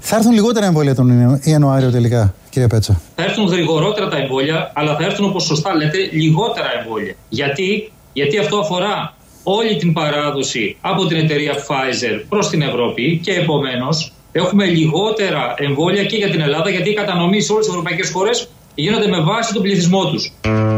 Θα έρθουν λιγότερα εμβόλια τον Ιανουάριο τελικά, κύριε Πέτσα? Θα έρθουν γρηγορότερα τα εμβόλια, αλλά θα έρθουν, όπως σωστά λέτε, λιγότερα εμβόλια. Γιατί αυτό αφορά όλη την παράδοση από την εταιρεία Pfizer προς την Ευρώπη και επομένως έχουμε λιγότερα εμβόλια και για την Ελλάδα, γιατί οι κατανομής σε όλες τις ευρωπαϊκές χώρες γίνονται με βάση τον πληθυσμό τους.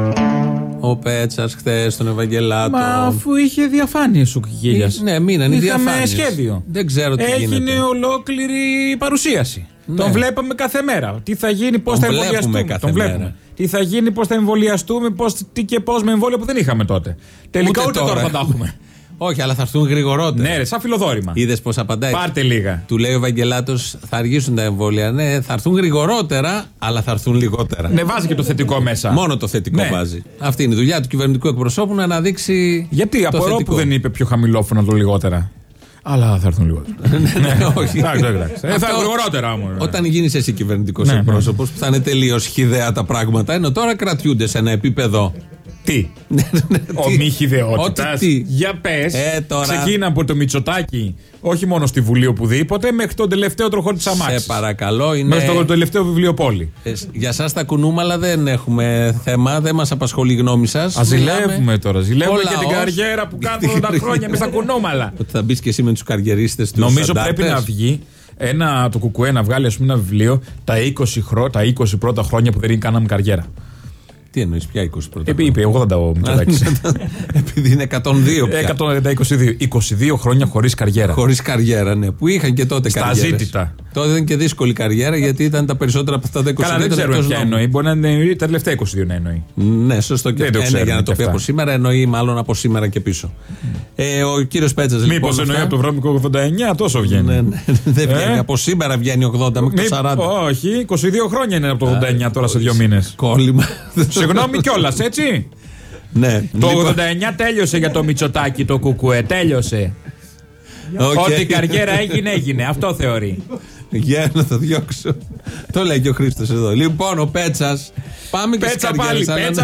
Ο Πέτσας χθες στον Ευαγγελάτο. Μα αφού είχε διαφάνειες ο Κικίλιας. Ναι, μείνανε οι διαφάνειες. Είχαμε σχέδιο. Δεν ξέρω τι γίνεται. Έγινε ολόκληρη παρουσίαση. Ναι. Τον βλέπαμε κάθε μέρα. Τι θα γίνει, πώς θα εμβολιαστούμε. Τον βλέπουμε. Τι θα γίνει, πώς θα εμβολιαστούμε, τι και πώς με εμβόλια που δεν είχαμε τότε. Τελικά ούτε τώρα θα τα έχουμε. Όχι, αλλά θα έρθουν γρηγορότερα. Ναι, ρε, σαν φιλοδόρημα. Είδες πώς απαντάει? Πάρτε λίγα. Του λέει ο Ευαγγελάτος, θα αργήσουν τα εμβόλια. Ναι, θα έρθουν γρηγορότερα, αλλά θα έρθουν λιγότερα. Ναι, βάζει και το θετικό μέσα. Μόνο το θετικό βάζει. Αυτή είναι η δουλειά του κυβερνητικού εκπροσώπου, να αναδείξει. Γιατί από εδώ που δεν είπε πιο χαμηλόφωνα το λιγότερα. Αλλά θα έρθουν λιγότερα. Ναι, όχι. Θα έρθουν γρηγορότερα όμως. Όταν γίνεις εσύ κυβερνητικός εκπρόσωπος, που θα είναι τελείως χυδαία τα πράγματα, ενώ τώρα κρατιούνται σε ένα επίπεδο. Τι? Ομιχιδεότητας. Για πες. Ξεκίνα από το Μητσοτάκη, όχι μόνο στη Βουλή οπουδήποτε, μέχρι τον τελευταίο τροχό της αμάξης. Σε παρακαλώ. Μέχρι το τελευταίο βιβλιοπόλη. Για σας τα κουνούμαλα δεν έχουμε θέμα, δεν μας απασχολεί η γνώμη σας. Ζηλεύουμε τώρα. Ζηλεύουμε και την καριέρα που κάνουμε τα χρόνια με στα κουνούμαλα. Ότι θα μπεις και εσύ με τους καριερίστες του. Νομίζω πρέπει να βγει. Το Κουκουέ να βγάλει, ας πούμε, ένα βιβλίο τα 20 πρώτα χρόνια που δεν κάναμε καριέρα. Τι εννοείς, πια 20 πρώτα? Είπε 80 ο Μητσοτάκης. Επειδή είναι 102 πια. 22 χρόνια χωρίς καριέρα. Χωρίς καριέρα, ναι. Που είχαν και τότε καριέρες. Στα ζήτητα. Τότε ήταν και δύσκολη καριέρα, γιατί ήταν τα περισσότερα από αυτά τα 22. Καλά, δεν ξέρουμε ποια εννοεί. Μπορεί να εννοεί τα τελευταία 22 να εννοεί. Ναι, σωστό και αυτό. Για να το πει από σήμερα, εννοεί μάλλον από σήμερα και πίσω. Ο κύριος Πέτσας λοιπόν. Μήπως εννοεί από το βρώμικο 89, τόσο βγαίνει. Δεν βγαίνει. Από σήμερα βγαίνει 80 μέχρι το 40. Όχι, 22 χρόνια είναι από το 89 τώρα σε 2 μήνες. Κόλλημα. Συγγνώμη κιόλας, έτσι. Ναι. Το 89 τέλειωσε για το Μητσοτάκη το Κουκουέ. Τέλειωσε. Ό,τι καριέρα έγινε. Αυτό θεωρεί. Για να το διώξω. Το λέει και ο Χρήστος εδώ. Λοιπόν, ο Πέτσας. Πάμε και στις καριέρες. Πέτσα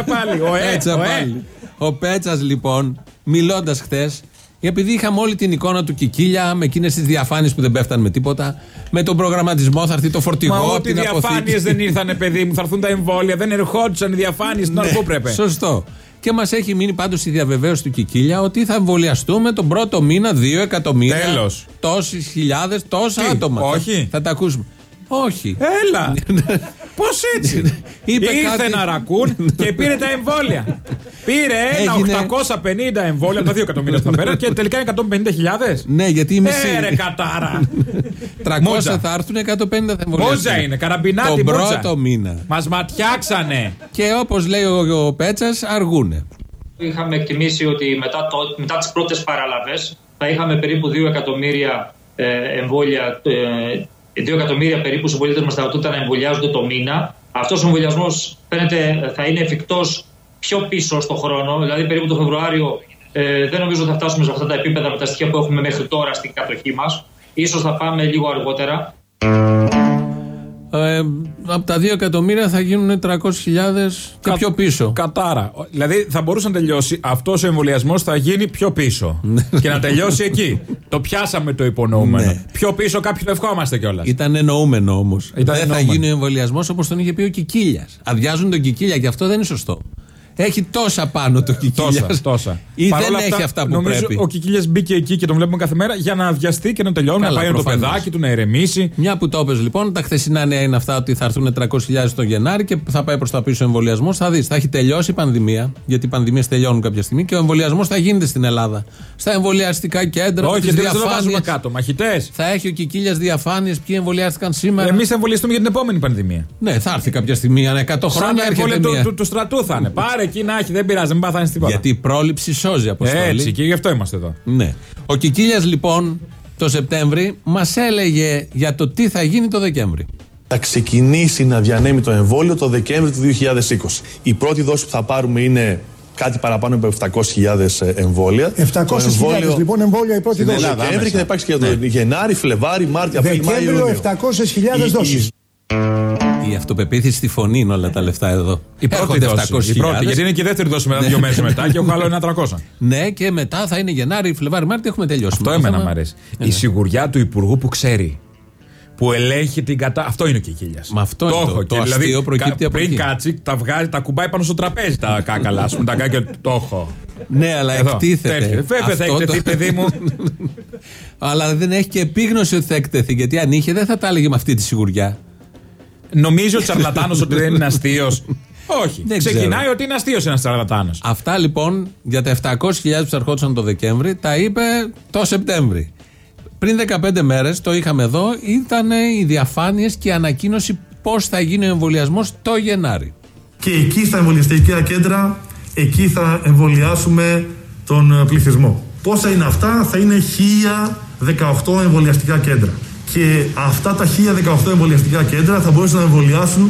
πάλι. Ο Πέτσας λοιπόν, μιλώντας χθες, επειδή είχαμε όλη την εικόνα του Κικίλια με εκείνες τις διαφάνειες που δεν πέφτανε με τίποτα, με τον προγραμματισμό θα έρθει το φορτηγό. Μα ό,τι διαφάνειες δεν ήρθανε, παιδί μου, θα έρθουν τα εμβόλια, δεν ερχόντουσαν οι διαφάνειες την ώρα που έπρεπε. Σωστό. Και μας έχει μείνει πάντως η διαβεβαίωση του Κικίλια ότι θα εμβολιαστούμε τον πρώτο μήνα 2 εκατομμύρια. Τέλος. Τόσες χιλιάδες, τόσα άτομα. Όχι. Θα τα ακούσουμε. Όχι. Έλα. Πώς έτσι? Ήρθε ένα ρακούν και πήρε τα εμβόλια. Πήρε ένα 850 εμβόλια, τα 2 εκατομμύρια θα πέρα και τελικά 150.000. Ναι, γιατί η μισή. Ρε κατάρα. 300 θα έρθουν, 150 θα εμβολιαστούν. Μόζα είναι, καραμπινάτη τον μόζα. πρώτο μήνα. Μας ματιάξανε. Και όπως λέει ο Πέτσας, αργούνε. Είχαμε εκτιμήσει ότι μετά τις πρώτες παραλαβές θα είχαμε περίπου 2 εκατομμύρια εμβόλια. 2 εκατομμύρια περίπου συμπολίτες μας θα ρωτούνταν να εμβολιάζονται το μήνα. Αυτός ο εμβολιασμός φαίνεται θα είναι εφικτός πιο πίσω στο χρόνο, δηλαδή περίπου το Φεβρουάριο. Δεν νομίζω ότι θα φτάσουμε σε αυτά τα επίπεδα με τα στοιχεία που έχουμε μέχρι τώρα στην κατοχή μας. Ίσως θα πάμε λίγο αργότερα. Από τα 2 εκατομμύρια θα γίνουν 300.000 και πιο πίσω. Κατάρα. Δηλαδή θα μπορούσε να τελειώσει αυτός ο εμβολιασμός, θα γίνει πιο πίσω. Και να τελειώσει εκεί. Το πιάσαμε το υπονοούμενο. Ναι. Πιο πίσω κάποιοι το ευχόμαστε κιόλας. Ήταν εννοούμενο όμως. Δεν θα γίνει ο εμβολιασμός όπως τον είχε πει ο Κικίλιας. Αδειάζουν τον Κικίλια και αυτό δεν είναι σωστό. Έχει τόσα πάνω το Κικίλιας. Τόσα. Ή δεν έχει αυτά που νομίζω πρέπει. Ο Κικίλιας μπήκε εκεί και τον βλέπουμε κάθε μέρα για να αδειαστεί και να τελειώνει. Καλά, να πάει με το παιδάκι του, να ηρεμήσει. Μια που το έπαιζε λοιπόν, τα χθεσινά νέα είναι αυτά ότι θα έρθουν 300.000 τον Γενάρη και θα πάει προς τα πίσω ο εμβολιασμός. Θα δεις, θα έχει τελειώσει η πανδημία. Γιατί οι πανδημίες τελειώνουν κάποια στιγμή και ο εμβολιασμός θα γίνεται στην Ελλάδα. Στα εμβολιαστικά κέντρα. Όχι, δεν το βάζουμε κάτω. Μαχητές. Θα έχει ο Κικίλιας διαφάνειες ποιοι εμβολιάστηκαν σήμερα. Εμείς εμβολιαστούμε για την επόμενη πανδημία. Ναι, θα έρθει κάποια στιγμή. Αν 100 χρόνια έρχεται. Του στρατού θα είναι. Πάρε εκεί να έχει, δεν πειράζει. Δεν πάθανε τίποτα. Γιατί η πρόληψη σώζει, Αποστόλη. Έτσι, και γι' αυτό είμαστε εδώ. Ναι. Ο Κικίλιας λοιπόν το Σεπτέμβρη μας έλεγε για το τι θα γίνει το Δεκέμβρη. Θα ξεκινήσει να διανέμει το εμβόλιο το Δεκέμβρη του 2020. Η πρώτη δόση που θα πάρουμε είναι κάτι παραπάνω από 700.000 εμβόλια. 700.000 λοιπόν εμβόλια η πρώτη δόση. Το Δεκέμβρη και θα υπάρξει και το Γενάρη, Φλεβάρι, Μάρτιο, Απρίλιο, Μάιο. Δεκέμβριο 700.000 δόσεις. Η αυτοπεποίθηση στη φωνή είναι όλα τα λεφτά εδώ. Η πρώτη δόση. Γιατί είναι και η δεύτερη δόση μετά 2 μέρες μετά και έχω άλλο ένα 300. Ναι, και μετά θα είναι Γενάρη, Φλεβάρι, Μάρτιο, έχουμε τελειώσει. Αυτό εμένα μου αρέσει. Η σιγουριά του Υπουργού που ξέρει. που ελέγχει την κατάσταση. Αυτό είναι ο Κικίλιας. Μα αυτό το είναι το αστείο, δηλαδή, προκύπτει από πριν κάτσει, τα βγάζει, τα κουμπάει πάνω στο τραπέζι τα κάκαλα. Ας πούμε, τα κάκαλα το έχω. Ναι, αλλά εκτίθεται. Βέβαια θα εκτεθεί, παιδί μου. Αλλά δεν έχει και επίγνωση ότι θα εκτεθεί. Γιατί αν είχε, δεν θα τα έλεγε με αυτή τη σιγουριά. Νομίζει ο τσαρλατάνος ότι δεν είναι αστείος. Όχι. Δεν ξεκινάει ξέρω. Ότι είναι αστείος ένας τσαρλατάνος. Αυτά λοιπόν για τα 700.000 που θα ερχόντουσαν το Δεκέμβρη τα είπε το Σεπτέμβρη. Πριν 15 μέρες, το είχαμε εδώ, ήταν οι διαφάνειες και η ανακοίνωση πώς θα γίνει ο εμβολιασμός το Γενάρη. Και εκεί στα εμβολιαστικά κέντρα, εκεί θα εμβολιάσουμε τον πληθυσμό. Πόσα είναι αυτά? Θα είναι 1018 εμβολιαστικά κέντρα. Και αυτά τα 1018 εμβολιαστικά κέντρα θα μπορούσαν να εμβολιάσουν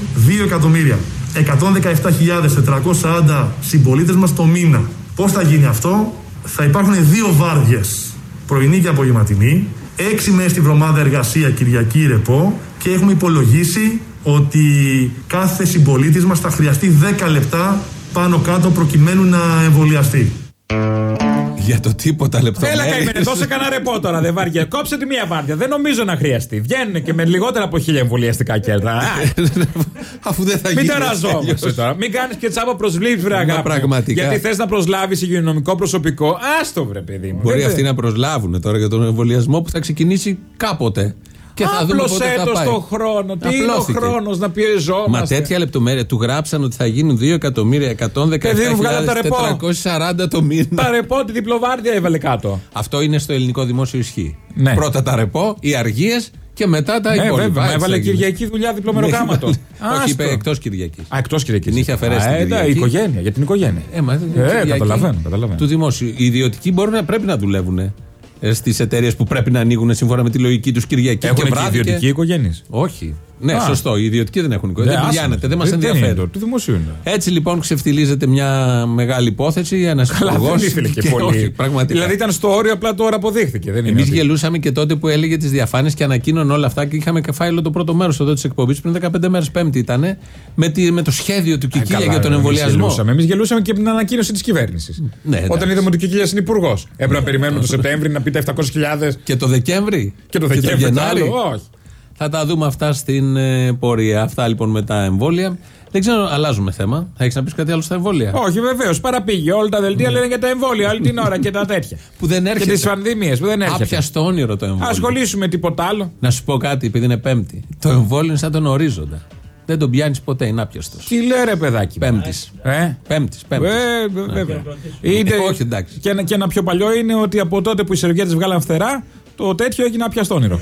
2.117.440 συμπολίτες μας το μήνα. Πώς θα γίνει αυτό? Θα υπάρχουν 2 βάρδιες, πρωινή και απογευματινή, 6 μέρες τη βδομάδα εργασία, Κυριακή ρεπό, και έχουμε υπολογίσει ότι κάθε συμπολίτης μας θα χρειαστεί 10 λεπτά πάνω κάτω προκειμένου να εμβολιαστεί. Για το τίποτα λεπτομέρειες. Έλα καημένε, δώσε κανένα ρεπό τώρα, δεν βάρια. Κόψε τη μία βάρδια. Δεν νομίζω να χρειαστεί. Βγαίνουν και με λιγότερα από 1000 εμβολιαστικά κέντρα. Αφού δεν θα γίνει. Μην τεραζόμαστε τώρα. Μην κάνεις και τσάπα προσλήψη, βρε αγάπη. Γιατί θες να προσλάβεις υγειονομικό προσωπικό. Άστο, βρε παιδί μου. Μπορεί αυτοί να προσλάβουν τώρα για τον εμβολιασμό που θα ξεκινήσει κάποτε. Και θα δούμε πότε θα πάει. Το χρόνο. Τι είναι ο χρόνος να πιεζόμαστε. Μα τέτοια λεπτομέρεια του γράψαν ότι θα γίνουν 2.117.440 το μήνα. Τα ρεπό, τη διπλοβάρδια έβαλε κάτω. Αυτό είναι στο ελληνικό δημόσιο ισχύ. Ναι. Πρώτα τα ρεπό, οι αργίες και μετά τα υπόλοιπα. Βέβαια, έβαλε Κυριακή δουλειά διπλωμερογράμματο. Όχι, είπε εκτός Κυριακής. Εκτός Κυριακής. Την είχε αφαιρέσει. Η οικογένεια, για την οικογένεια. Καταλαβαίνω. Του δημόσιου. Οι ιδιωτικοί πρέπει να δουλεύουν στις εταιρείες που πρέπει να ανοίγουν σύμφωνα με τη λογική τους Κυριακή. Έχουν και ιδιωτικοί οικογένειες. Όχι. Ναι, σωστό. Οι ιδιωτικοί δεν έχουν οικογένεια. Δεν πηγαίνετε, δεν μας ενδιαφέρει. Του δημοσίου είναι. Έτσι λοιπόν ξεφτιλίζεται μια μεγάλη υπόθεση. Ένας υπουργός. Ήθελε και πολύ. Δηλαδή ήταν στο όριο, απλά τώρα αποδείχθηκε. Εμείς γελούσαμε και τότε που έλεγε τις διαφάνειες και ανακοίνωνε όλα αυτά και είχαμε φάει το πρώτο μέρος εδώ της εκπομπής πριν 15 μέρες, Πέμπτη ήταν, με το σχέδιο του Κικίλια για τον εμβολιασμό. Εμείς γελούσαμε και με την ανακοίνωση της κυβέρνησης. Όταν είδαμε ότι ο Κικίλιας είναι υπουργός. Έπρεπε να περιμένουμε το Σεπτέμβρη να πει τα 700.000. Και το Δεκέμβρη. Και το Γενάρη. Όχι. Θα τα δούμε αυτά στην πορεία. Αυτά λοιπόν με τα εμβόλια. Δεν ξέρω, αλλάζουμε θέμα. Θα έχεις να πεις κάτι άλλο στα εμβόλια? Όχι, βεβαίως. Παραπήγε. Όλα τα δελτία λένε για τα εμβόλια όλη την ώρα και τα τέτοια. Που δεν έρχεται. Και τις πανδημίες που δεν έρχεται. Άπιαστο όνειρο το εμβόλιο. Ασχολήσουμε τίποτα άλλο. Να σου πω κάτι, επειδή είναι Πέμπτη. Το εμβόλιο είναι σαν τον ορίζοντα. Δεν τον πιάνεις ποτέ, είναι άπιαστος. Τι λέει ρε παιδάκι. Πέμπτης. Βέβαια. Όχι, εντάξει. Και ένα πιο παλιό είναι ότι από τότε που οι Σερβιέτες βγάλαν φτερά, το τέτοιο έγινε άπιαστο όνειρο.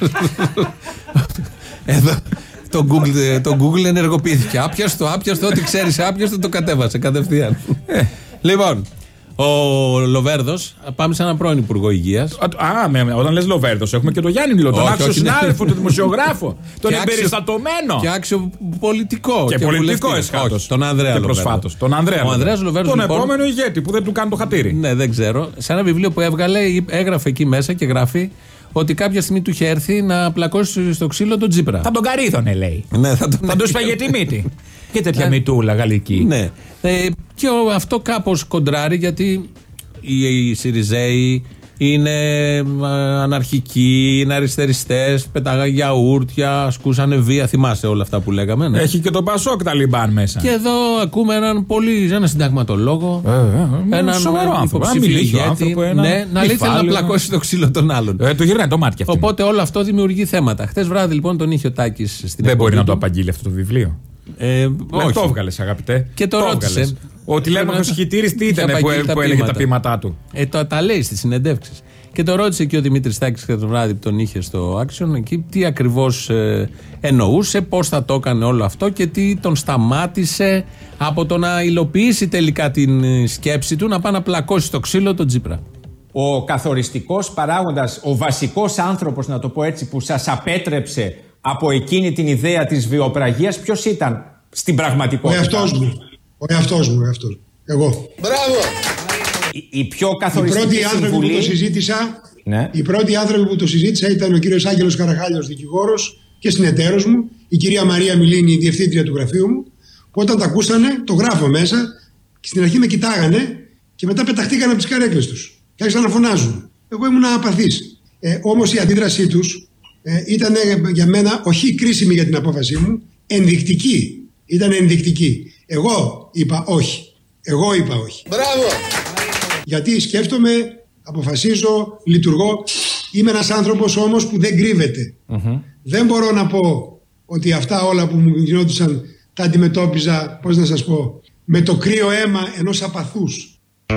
Εδώ το Google ενεργοποιήθηκε. Άπιαστο, ό,τι ξέρεις άπιαστο το κατέβασε κατευθείαν. Λοιπόν, ο Λοβέρδος, πάμε σε έναν πρώην Υπουργό Υγείας. Όταν λες Λοβέρδος, έχουμε και τον Γιάννη Μιλό, τον άξιο συνάδελφο, τον δημοσιογράφο, τον εμπεριστατωμένο. Και άξιο πολιτικό. Και πολιτικό εσχάτως. Τον Ανδρέα Λοβέρδο. Τον Ανδρέας Λοβέρδο. Τον επόμενο ηγέτη που δεν του κάνει το χατήρι. Ναι, δεν ξέρω. Σε ένα βιβλίο που έβγαλε, έγραφε εκεί μέσα και γράφει ότι κάποια στιγμή του είχε έρθει να πλακώσει στο ξύλο τον Τσίπρα. Θα τον καρύδωνε, λέει. Ναι, θα του σπαγε τη μύτη. Και τέτοια μυτούλα γαλλική. Ναι. Και αυτό κάπως κοντράρει, γιατί οι Σιριζέοι είναι αναρχικοί, είναι αριστεριστές, πετάγαν γιαούρτια, ασκούσανε βία. Θυμάσαι όλα αυτά που λέγαμε. Ναι. Έχει και το Πασόκ Ταλιμπάν μέσα. Και εδώ ακούμε έναν συνταγματολόγο, έναν σοβαρό άνθρωπο. να λέει θέλει να πλακώσει το ξύλο των άλλων. Του γυρνάει το μάτι αυτό. Οπότε όλο αυτό δημιουργεί θέματα. Χτες βράδυ λοιπόν τον είχε ο Τάκης στην εκπομπή. Δεν μπορεί να το απαγγείλει αυτό το βιβλίο. Όχι. Το έβγαλες, αγαπητέ. Και το ρώτησε. Ο τηλέμαχος Χιτήρης τι ήταν που έλεγε τα ποίηματά του. Τα λέει στις συνεντεύξεις. Και το ρώτησε και ο Δημήτρης Τάκης το βράδυ που τον είχε στο Action εκεί τι ακριβώς εννοούσε, πώς θα το έκανε όλο αυτό και τι τον σταμάτησε από το να υλοποιήσει τελικά την σκέψη του να πάει να πλακώσει στο ξύλο τον Τσίπρα. Ο καθοριστικός παράγοντας, ο βασικός άνθρωπος, να το πω έτσι, που σας απέτρεψε από εκείνη την ιδέα της βιοπραγίας, ποιος ήταν στην πραγματικότητα? Ο εαυτός μου. Εγώ. Μπράβο! Οι πιο καθοριστικοί σύμβουλοι... Οι πρώτοι άνθρωποι που το συζήτησα ήταν ο κύριος Άγγελος Καραχάλιος, δικηγόρος και συνεταίρος μου, η κυρία Μαρία Μιλίνη, η διευθύντρια του γραφείου μου, που όταν τα ακούσανε, το γράφω μέσα, και στην αρχή με κοιτάγανε και μετά πεταχτήκαν από τις καρέκλες τους και άρχισαν να φωνάζουν. Εγώ ήμουν απαθής. Όμως η αντίδρασή τους ήταν για μένα όχι κρίσιμη για την απόφασή μου, ενδεικτική. Ήταν ενδεικτική. Εγώ είπα όχι. Μπράβο! Γιατί σκέφτομαι, αποφασίζω, λειτουργώ. Είμαι ένας άνθρωπος όμως που δεν κρύβεται. Δεν μπορώ να πω ότι αυτά όλα που μου γινόντουσαν τα αντιμετώπιζα, πώς να σας πω, με το κρύο αίμα ενός απαθούς.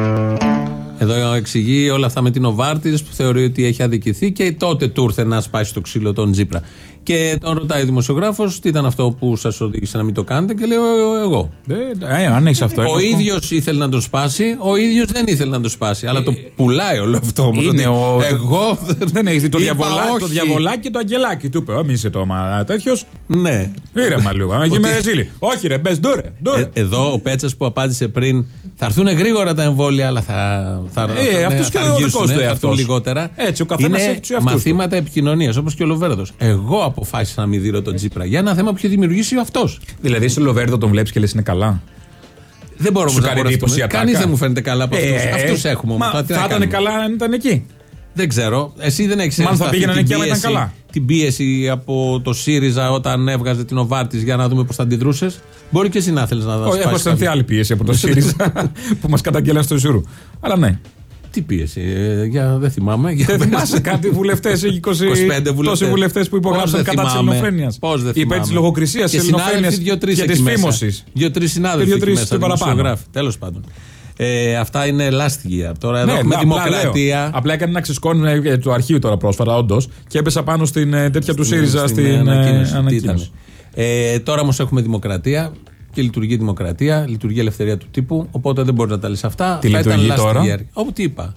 Εδώ εξηγεί όλα αυτά με την Νοβάρτης που θεωρεί ότι έχει αδικηθεί και τότε του ήρθε να σπάσει το ξύλο τον Τσίπρα. Και τον ρωτάει ο δημοσιογράφος τι ήταν αυτό που σας οδήγησε να μην το κάνετε και λέει εγώ. Αν έχεις αυτό. Ο ίδιος ήθελε να το σπάσει, ο ίδιος δεν ήθελε να το σπάσει. Αλλά το πουλάει όλο αυτό όμως. Εγώ δεν έχεις δει το διαβολάκι και το αγγελάκι. Του είπε, μη είσαι το τέτοιος. Ναι. Ήρεμα λίγο. Όχι ρε, μπες ντούρε. Εδώ ο Πέτσας που απάντησε πριν, θα έρθουν γρήγορα τα εμβόλια, αλλά θα αυτός και ο δικός του εαυτός λιγότερα. Έτσι, ο καθένας έχει τους εαυτούς. Μαθήματα επικοινωνίας, όπως και ο Λοβέρδος. Εγώ αποφάσισα να μην δίνω τον Τσίπρα για ένα θέμα που είχε δημιουργήσει αυτός. Δηλαδή, στο Λοβέρδο τον βλέπεις και λες είναι καλά. Δεν μπορούμε να πω. Κανείς δεν μου φαίνεται καλά από αυτούς. Έχουμε όμως. Θα ήταν καλά αν ήταν εκεί. Δεν ξέρω. Εσύ δεν έχεις θα πήγαιναν εκεί άμα ήταν καλά. Την πίεση από το ΣΥΡΙΖΑ όταν έβγαζε την Νοβάρτης για να δούμε πώς θα αντιδρούσες. Μπορεί και εσύ να θέλεις να δώσεις. Έχω αισθανθεί άλλη πίεση από το ΣΥΡΙΖΑ που μας καταγγέλαν στο Ζουρού. Αλλά ναι. Τι πίεση, δεν θυμάμαι. Δεν θυμάσαι κάτι βουλευτές, 25 τόσοι βουλευτές που υπογράψαν κατά της ελληνοφρένειας. Πώς δεν θυμάμαι. Υπέρ της λογοκρισίας, της ελληνοφρένειας και της φήμωσης. 2-3 συνάδελφοι και παραπάνω. Τέλος πάντων. Αυτά είναι λάστιγια. Τώρα εδώ έχουμε δημοκρατία. Απλά έκανε να ξεσκώνουν του αρχείου τώρα πρόσφατα, όντως, και έπεσα πάνω στην τέτοια του ΣΥΡΙΖΑ στην ανακοίνωση. Τώρα όμως έχουμε δημοκρατία. Και λειτουργεί η δημοκρατία, λειτουργεί η ελευθερία του τύπου. Οπότε δεν μπορεί να τα λες αυτά. Τι λειτουργεί τώρα? Όπου τι είπα.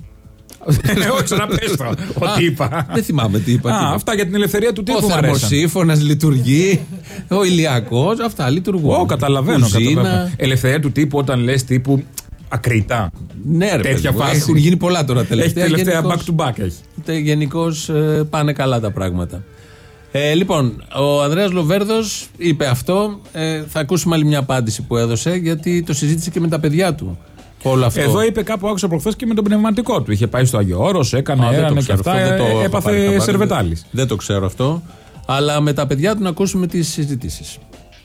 Όχι, να πες το. Ό,τι είπα. Δεν θυμάμαι τι είπα. Αυτά για την ελευθερία του τύπου. Ο θερμοσύφωνας λειτουργεί. Ο ηλιακός. Αυτά λειτουργούν. Καταλαβαίνω. Ελευθερία του τύπου όταν λες τύπου ακριτά. Ναι, ρε παιδιά. Έχουν γίνει πολλά τώρα τελευταία. Έχει τελευταία back to back. Γενικώς πάνε καλά τα πράγματα. Λοιπόν, ο Ανδρέας Λοβέρδος είπε αυτό. Θα ακούσουμε άλλη μια απάντηση που έδωσε, γιατί το συζήτησε και με τα παιδιά του. Όλο αυτό. Εδώ είπε κάπου, άκουσα προχθές, και με τον πνευματικό του. Είχε πάει στο Άγιο Όρος, έκανε και αυτά. Έπαθε σερβετάλης. Δεν το ξέρω αυτό. Αλλά με τα παιδιά του να ακούσουμε τις συζητήσεις.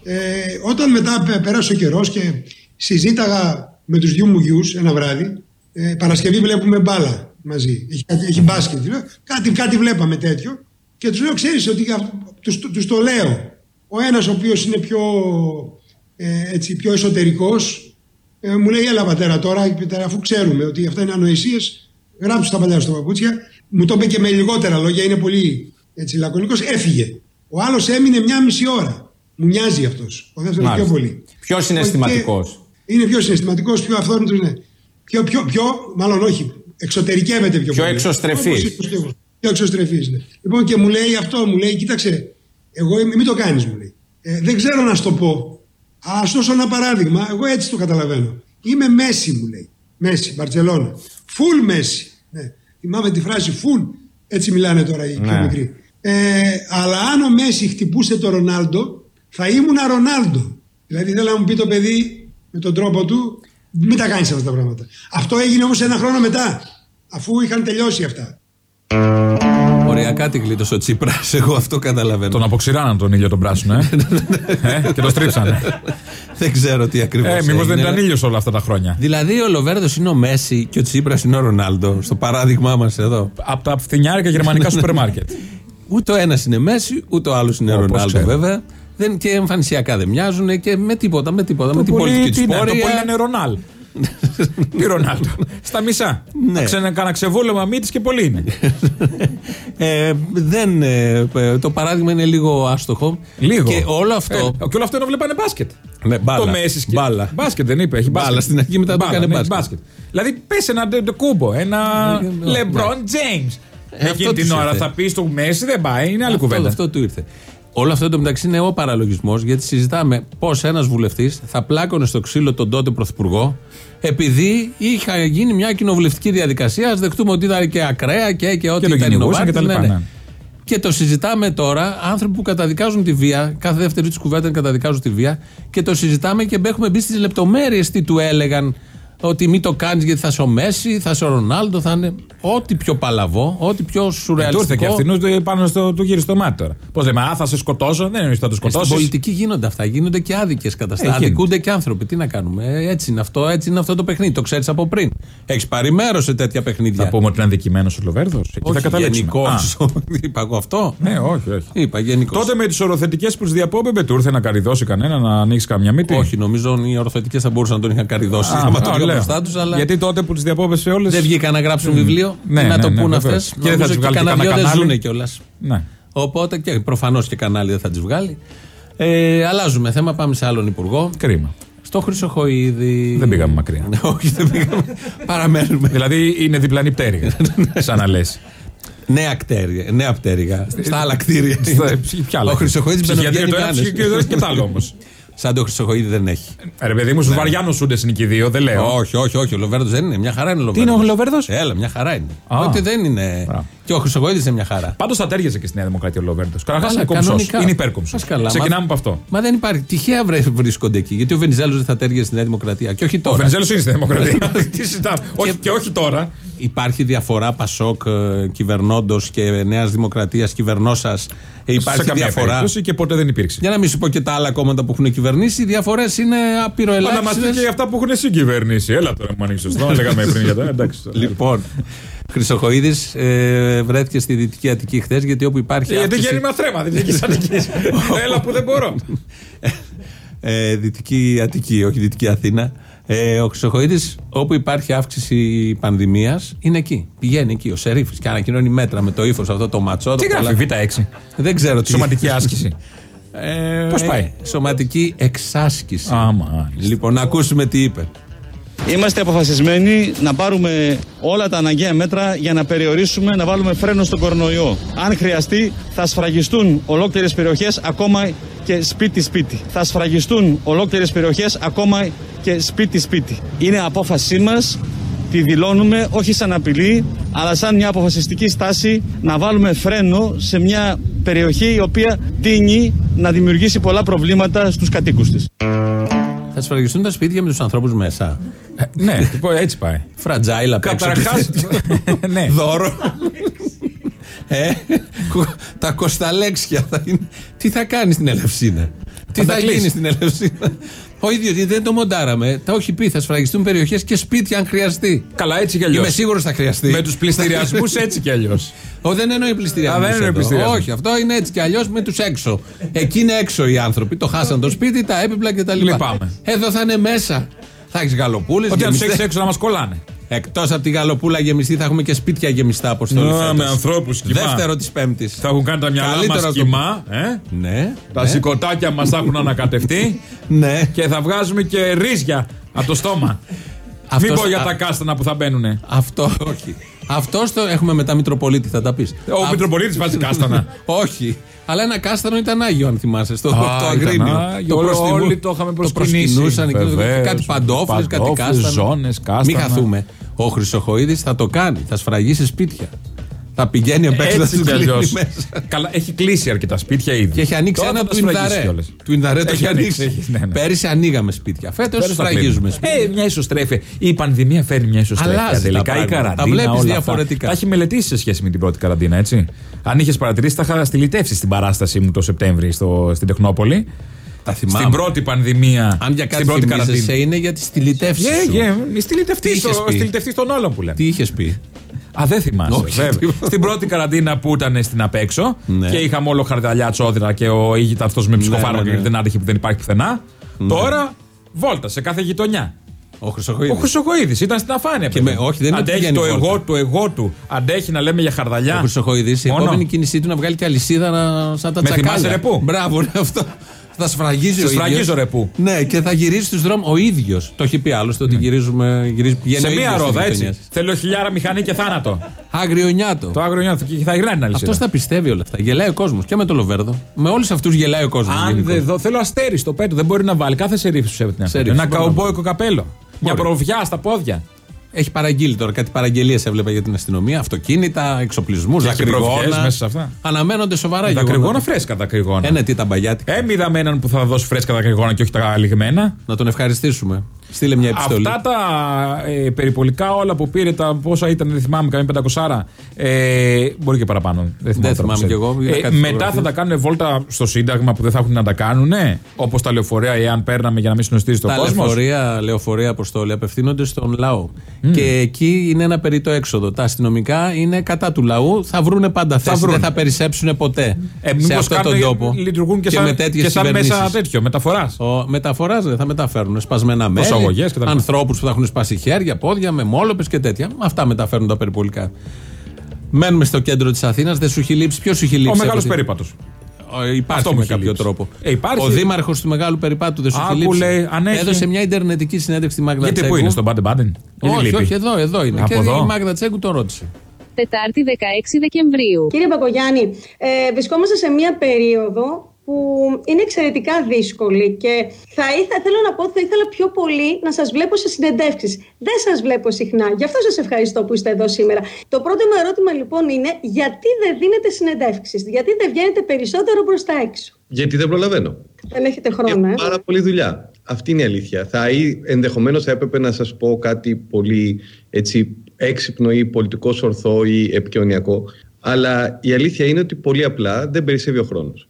Όταν μετά πέρασε ο καιρός και συζήταγα με τους δυο μου γιους ένα βράδυ, Παρασκευή βλέπουμε μπάλα μαζί. Έχει μπάσκετ. Κάτι βλέπαμε τέτοιο. Και τους λέω, ξέρεις ότι τους το λέω. Ο ένας ο οποίος είναι πιο εσωτερικός μου λέει, έλα πατέρα τώρα, αφού ξέρουμε ότι αυτά είναι ανοησίες, γράψου τα παλιά στο παπούτσια. Μου το είπε και με λιγότερα λόγια, είναι πολύ λακωνικός, έφυγε. Ο άλλος έμεινε 1,5 ώρα. Μου μοιάζει αυτός. Ο δεύτερος πιο πολύ. Πιο συναισθηματικός. Είναι πιο συναισθηματικός, πιο αυθόρμητος, ναι. Μάλλον όχι, εξωτερικεύεται πιο πολύ. Πιο εξωστρεφής. Πιο εξωστρεφής, ναι. Λοιπόν, και μου λέει αυτό, μου λέει, κοίταξε, εγώ μην το κάνεις, μου λέει. Δεν ξέρω να σου το πω. Αλλά ας δώσω ένα παράδειγμα, εγώ έτσι το καταλαβαίνω. Είμαι Μέση, μου λέει. Μέση, Μπαρτσελώνα. Φουλ Μέση. Ναι. Θυμάμαι τη φράση φουλ, έτσι μιλάνε τώρα οι πιο μικροί. Αλλά αν ο Μέση χτυπούσε το Ρονάλντο, θα ήμουνα Ρονάλντο. Δηλαδή θέλω να μου πει το παιδί με τον τρόπο του, μην τα κάνεις αυτά τα πράγματα. Αυτό έγινε όμως 1 χρόνο μετά, αφού είχαν τελειώσει αυτά. Οριακά την γλίτωσε ο Τσίπρας, εγώ αυτό καταλαβαίνω. Τον αποξηράναν τον ήλιο τον πράσινο, και το στρίψανε. Δεν ξέρω τι ακριβώς. Μήπως δεν ήταν ήλιος όλα αυτά τα χρόνια. Δηλαδή ο Λοβέρδος είναι ο Μέση και ο Τσίπρας είναι ο Ρονάλντο, στο παράδειγμά μας εδώ. Από τα φθηνιάρικα γερμανικά σούπερ μάρκετ. Ούτε ο ένας είναι Μέση, ούτε ο άλλος είναι Ρονάλντο, βέβαια. Και εμφανισιακά δεν μοιάζουν και με τίποτα. Με την πολιτική του πορεία. Το πολύ είναι Ρονάλ. Τι Ρονάλντο. Στα μισά. Κάνα ξεβόλεμα μύτης και πολύ είναι. Το παράδειγμα είναι λίγο άστοχο. Λίγο. Και όλο αυτό. Και όλο αυτό είναι βλέπανε μπάσκετ. Το Μέση. Μπάλα. Μπάσκετ δεν είπε. Έχει μπάλα στην αρχή, μετά το έκανε μπάσκετ. Δηλαδή πες ένα κούμπο. Ένα LeBron James. Εκείνη την ώρα θα πει στο Μέση δεν πάει. Είναι άλλη κουβέντα. Αυτό του ήρθε. Όλο αυτό εντωμεταξύ είναι ο παραλογισμός, γιατί συζητάμε πώς ένας βουλευτής θα πλάκωνε στο ξύλο τον τότε πρωθυπουργό, επειδή είχε γίνει μια κοινοβουλευτική διαδικασία. Ας δεχτούμε ότι ήταν και ακραία και ό,τι ήταν Νοβάρτης. Και το συζητάμε τώρα, άνθρωποι που καταδικάζουν τη βία, κάθε δεύτερη της κουβέντα καταδικάζουν τη βία, και το συζητάμε και έχουμε μπει στις λεπτομέρειες τι του έλεγαν Ότι μην το κάνεις γιατί θα είσαι ο Μέση, θα είσαι ο Ρονάλντο, θα είναι ό,τι πιο παλαβό, ό,τι πιο σουρεαλιστικό. Του ήρθε και αυτήν πάνω του γύρι στο μάτι τώρα. Πώς λέμε, θα σε σκοτώσω, δεν εννοείς θα το σκοτώσεις. Στην πολιτική γίνονται αυτά, γίνονται και άδικες καταστάσεις. Αδικούνται και άνθρωποι. Τι να κάνουμε. Έτσι είναι αυτό το παιχνίδι. Το ξέρεις από πριν. Έχεις πάρει μέρος σε τέτοια παιχνίδια. Θα πούμε ότι είναι αδικημένος ο Λοβέρδος. Όχι γενικώς. Είπα εγώ αυτό. Ναι, όχι. Είπα γενικώς. Τότε με τις οροθετικές που τους διαπόμπευε, του ήρθε να καριδώσει κανένα, να ανοίξει καμιά μύτη. Όχι, νομίζω οι οροθετικές θα μπορούσαν να τον είχαν καριδώσει. Αλλά... Γιατί τότε που τις διαπόμπευε όλες. Δεν βγήκαν να γράψουν βιβλίο. Να το πούν αυτές. Και δεν θα τις βγάλει και κανένα δεν κανάλι. ζουνε κιόλας. Ναι. Οπότε και προφανώς και κανάλι δεν θα τις βγάλει. Αλλάζουμε θέμα, πάμε σε άλλον υπουργό. Κρίμα. Στο Χρυσοχοΐδη. Δεν πήγαμε μακριά. Όχι, δεν πήγαμε. Παραμένουμε. Δηλαδή είναι διπλανή πτέρυγα. Σαν να λες. Νέα πτέρυγα. Στα άλλα κτίρια. Ο Χρυσοχοΐδης μπαινοβγαίνει με άνεση. Και τ' άλλο όμως. Σαν το Χρυσοχοΐδη δεν έχει. Ρε παιδί μου, στου βαριά νοσούντες είναι και οι δύο, δεν λέω. Όχι. Ο Λοβέρδος δεν είναι. Μια χαρά είναι ο Λοβέρδος. Τι είναι ο Λοβέρδος? Έλα, μια χαρά είναι. Ότι δεν είναι. Και ο Χρυσοχοΐδης είναι μια χαρά. Πάντως θα τέριαζε και στη Νέα Δημοκρατία ο Λοβέρδος. Καταρχάς είναι κομψός. Είναι υπέρκομψος. Ξεκινάμε από αυτό. Μα δεν υπάρχει. Τυχαία βρίσκονται εκεί. Γιατί ο Βενιζέλος δεν θα τέριαζε στη Νέα Δημοκρατία. Και όχι τώρα. Ο Βενιζέλος είναι στη Δημοκρατία. Τι συζητάμε. Και όχι τώρα. Υπάρχει διαφορά Πασόκ κυβερνώντος και Νέας Δημοκρατίας κυβερνώσας. Υπάρχει διαφορά. Και ποτέ δεν υπήρξε. Για να μην σου πω και τα άλλα κόμματα που έχουν κυβερνήσει, οι διαφορές είναι απειροελάχιστες. Αλλά μας πει και για αυτά που έχουν συγκυβερνήσει. Έλα τώρα, μου ανοίξει σωστό. Λέγαμε πριν για τα. Εντάξει. Λοιπόν, Χρυσοχοΐδης βρέθηκε στη Δυτική Αττική χθες, γιατί όπου υπάρχει. Γιατί γέννημα θρέμα Δυτική Αττική. Έλα που δεν μπορώ. Δυτική Αττική, όχι Δυτική Αθήνα. Ο Χρυσοχοΐδης, όπου υπάρχει αύξηση πανδημίας, είναι εκεί. Πηγαίνει εκεί ο Σερίφης και ανακοινώνει μέτρα με το ύφος αυτό το ματσό. Τι γράφει Β6? Δεν ξέρω τι. Σωματική άσκηση. Πώς πάει? Σωματική εξάσκηση. Άμα. Λοιπόν, να ακούσουμε τι είπε. Είμαστε αποφασισμένοι να πάρουμε όλα τα αναγκαία μέτρα για να περιορίσουμε, να βάλουμε φρένο στον κορονοϊό. Αν χρειαστεί, θα σφραγιστούν ολόκληρες περιοχές, ακόμα και σπίτι-σπίτι. Θα σφραγιστούν ολόκληρες περιοχές, ακόμα και σπίτι-σπίτι. Είναι απόφασή μας, τη δηλώνουμε όχι σαν απειλή, αλλά σαν μια αποφασιστική στάση να βάλουμε φρένο σε μια περιοχή η οποία τείνει να δημιουργήσει πολλά προβλήματα στους κατοίκους της. Θα σφραγιστούν τα σπίτια με τους ανθρώπους μέσα. Ναι, έτσι πάει. Φρατζάιλ απ' έξω. Καταρχάς, ναι. Δώρο. Τα κοσταλέξια θα είναι. Τι θα κάνει στην Ελευσίνα? Τι θα γίνει στην Ελευσίνα? Ο ίδιος δεν το μοντάραμε. Τα έχει πει, θα σφραγιστούν περιοχές και σπίτια αν χρειαστεί. Καλά, έτσι κι αλλιώς. Είμαι σίγουρος θα χρειαστεί. Με τους πληστηριασμούς έτσι κι αλλιώς. Δεν εννοεί πληστηριασμούς. Όχι, αυτό είναι έτσι κι αλλιώς με τους έξω. Εκεί είναι έξω οι άνθρωποι. Το χάσαν το σπίτι, τα έπιπλα κτλ. Εδώ θα είναι μέσα. Θα έχει γαλοπούλες. Ότι αν τους έχεις έξω να μας κολλάνε. Εκτός από τη γαλοπούλα γεμιστή, θα έχουμε και σπίτια γεμιστά από στολή. Με ανθρώπους κοιμά. Δεύτερο της Πέμπτης. Θα έχουν κάνει τα μυαλά μας κοιμά. Ναι. Τα σηκωτάκια μας θα έχουν ανακατευτεί. Ναι. Και θα βγάζουμε και ρύζια από το στόμα. Μην πω για τα κάστανα που θα μπαίνουνε. Αυτό όχι. Αυτό το έχουμε μετά Μητροπολίτη, θα τα πεις. Ο Μητροπολίτης βάζει κάστανα. Όχι. Αλλά ένα κάστανο ήταν Άγιο, αν θυμάσαι. Στο Αγρίνιο. Όλοι το είχαμε προσκυνήσει. Κάτι παντόφλες, κάτι κάστανο. Ζώνες, κάστανα. Μην χαθούμε. Ο Χρυσοχοΐδης θα το κάνει. Θα σφραγίσει σπίτια. Θα πηγαίνει απ' έξω, θα τους κλείνει μέσα. Καλά, έχει κλείσει αρκετά σπίτια ήδη. Και έχει ανοίξει ένα του Ινδαρέ. Του Ινδαρέ το έχει ανοίξει. Πέρυσι ανοίγαμε σπίτια. Φέτος σφραγίζουμε σπίτια. Μια ισοστρέφεια. Η πανδημία φέρνει μια ισοστρέφεια. Τελικά η καραντίνα. Τα βλέπεις διαφορετικά. Τα έχει μελετήσει σε σχέση με την πρώτη καραντίνα, έτσι. Αν είχες παρατηρήσει, τα είχα στυλιτεύσει στην παράστασή μου το Σεπτέμβρη στην Τεχνόπολη. Τα θυμάμαι. Στην πρώτη πανδημία. Αν για κάτι θυμίζεσαι είναι για τη στυλιτεύση σου. Στυλιτευτή των όλων που λένε. Τι είχες πει? Δεν θυμάσαι. Στην πρώτη καραντίνα που ήταν στην απέξω και είχαμε όλο χαρδαλιά τσόδρα και ο ήγητα αυτό με ψυχοφάρμακο και δεν άντεχε που δεν υπάρχει πουθενά. Τώρα βόλτα σε κάθε γειτονιά. Ο Χρυσοχοΐδης ήταν στην αφάνεια. Όχι, δεν αντέχει το εγώ του. Αντέχει να λέμε για χαρδαλιά. Ο Χρυσοχοΐδης, η επόμενη κίνησή του να βγάλει και αλυσίδα σαν τα τσακάλια. Με θυμάσαι ρεπού. Μπράβο, αυτό. Θα σφραγίζει ο ίδιος. Ρεπού. Ναι, και θα γυρίσει στους δρόμους ο ίδιος. Το έχει πει άλλωστε ότι γυρίζουμε. Σε μία ρόδα, έτσι. Θέλω χιλιάρα μηχανή και θάνατο. Αγριονιάτο. Το αγριονιάτο και θα υγράνει αλυσίδα. Αυτός τα πιστεύει όλα αυτά. Γελάει ο κόσμος. Και με το Λοβέρδο. Με όλους αυτούς γελάει ο κόσμος. Αν δεν δω, θέλω αστέρι στο πέτο. Δεν μπορεί να βάλει κάθε σερίφ του ένα καουμπόικο καπέλο. Μια προβιά στα πόδια. Έχει παραγγείλει τώρα κάτι παραγγελίες, έβλεπα για την αστυνομία. Αυτοκίνητα, εξοπλισμούς, δακρυγόνα. Μέσα σε αυτά. Αναμένονται σοβαρά γεγονότα. Δακρυγόνα, φρέσκα δακρυγόνα. Ναι, τι τα μπαγιάτικα. Είδαμε έναν που θα δώσει φρέσκα δακρυγόνα και όχι τα λιγμένα. Να τον ευχαριστήσουμε. Στείλε μια επιστολή. Αυτά τα περιπολικά όλα που πήρε, τα πόσα ήταν, δεν θυμάμαι, καμία 500. Μπορεί και παραπάνω. Δεν θυμάμαι κι εγώ. Μετά θα τα κάνουν βόλτα στο Σύνταγμα που δεν θα έχουν να τα κάνουν. Όπως τα λεωφορεία, εάν παίρναμε για να μην συνοστίζει τον κόσμο. Τα λεωφορεία, Αποστόλη, απευθύνονται στον λαό. Και εκεί είναι ένα περιττό έξοδο. Τα αστυνομικά είναι κατά του λαού. Θα βρούνε πάντα θέση. Δεν θα περισσέψουν ποτέ σε αυτόν τον τόπο. Λειτουργούν και σαν μέσα τέτοιο μεταφορά. Μεταφορά δεν θα μεταφέρουν. Σπασμένα μέλη. Ανθρώπους που θα έχουν σπάσει χέρια, πόδια, με μόλοπες και τέτοια. Αυτά μεταφέρουν τα περιπολικά. Μένουμε στο κέντρο της Αθήνας. Δεν σου έχει λείψει. Ποιος σου έχει λείψει? Ο Μεγάλος Περίπατος. Υπάρχει με κάποιο τρόπο. Ο δήμαρχος του Μεγάλου Περίπατου δεν σου έχει λείψει. Έδωσε μια ιντερνετική συνέντευξη στη Μάγδα Τσέγκου. Γιατί πού είναι, στον Μπάντεν? Όχι, εδώ είναι. Και η Μάγδα Τσέγκου τον ρώτησε. Τετάρτη 16 Δεκεμβρίου. Κύριε Μπακογιάννη, βρισκόμαστε σε μια περίοδο που είναι εξαιρετικά δύσκολη και θέλω να πω ότι θα ήθελα πιο πολύ να σας βλέπω σε συνεντεύξεις. Δεν σας βλέπω συχνά. Γι' αυτό σας ευχαριστώ που είστε εδώ σήμερα. Το πρώτο μου ερώτημα λοιπόν είναι γιατί δεν δίνετε συνεντεύξεις, γιατί δεν βγαίνετε περισσότερο προς τα έξω? Γιατί δεν προλαβαίνω. Δεν έχετε χρόνο. Πάρα πολλή δουλειά. Αυτή είναι η αλήθεια. Ενδεχομένως θα έπρεπε να σας πω κάτι πολύ έτσι, έξυπνο ή πολιτικό ορθό ή επικοινωνιακό. Αλλά η αλήθεια είναι ότι πολύ απλά δεν περισσεύει ο χρόνος.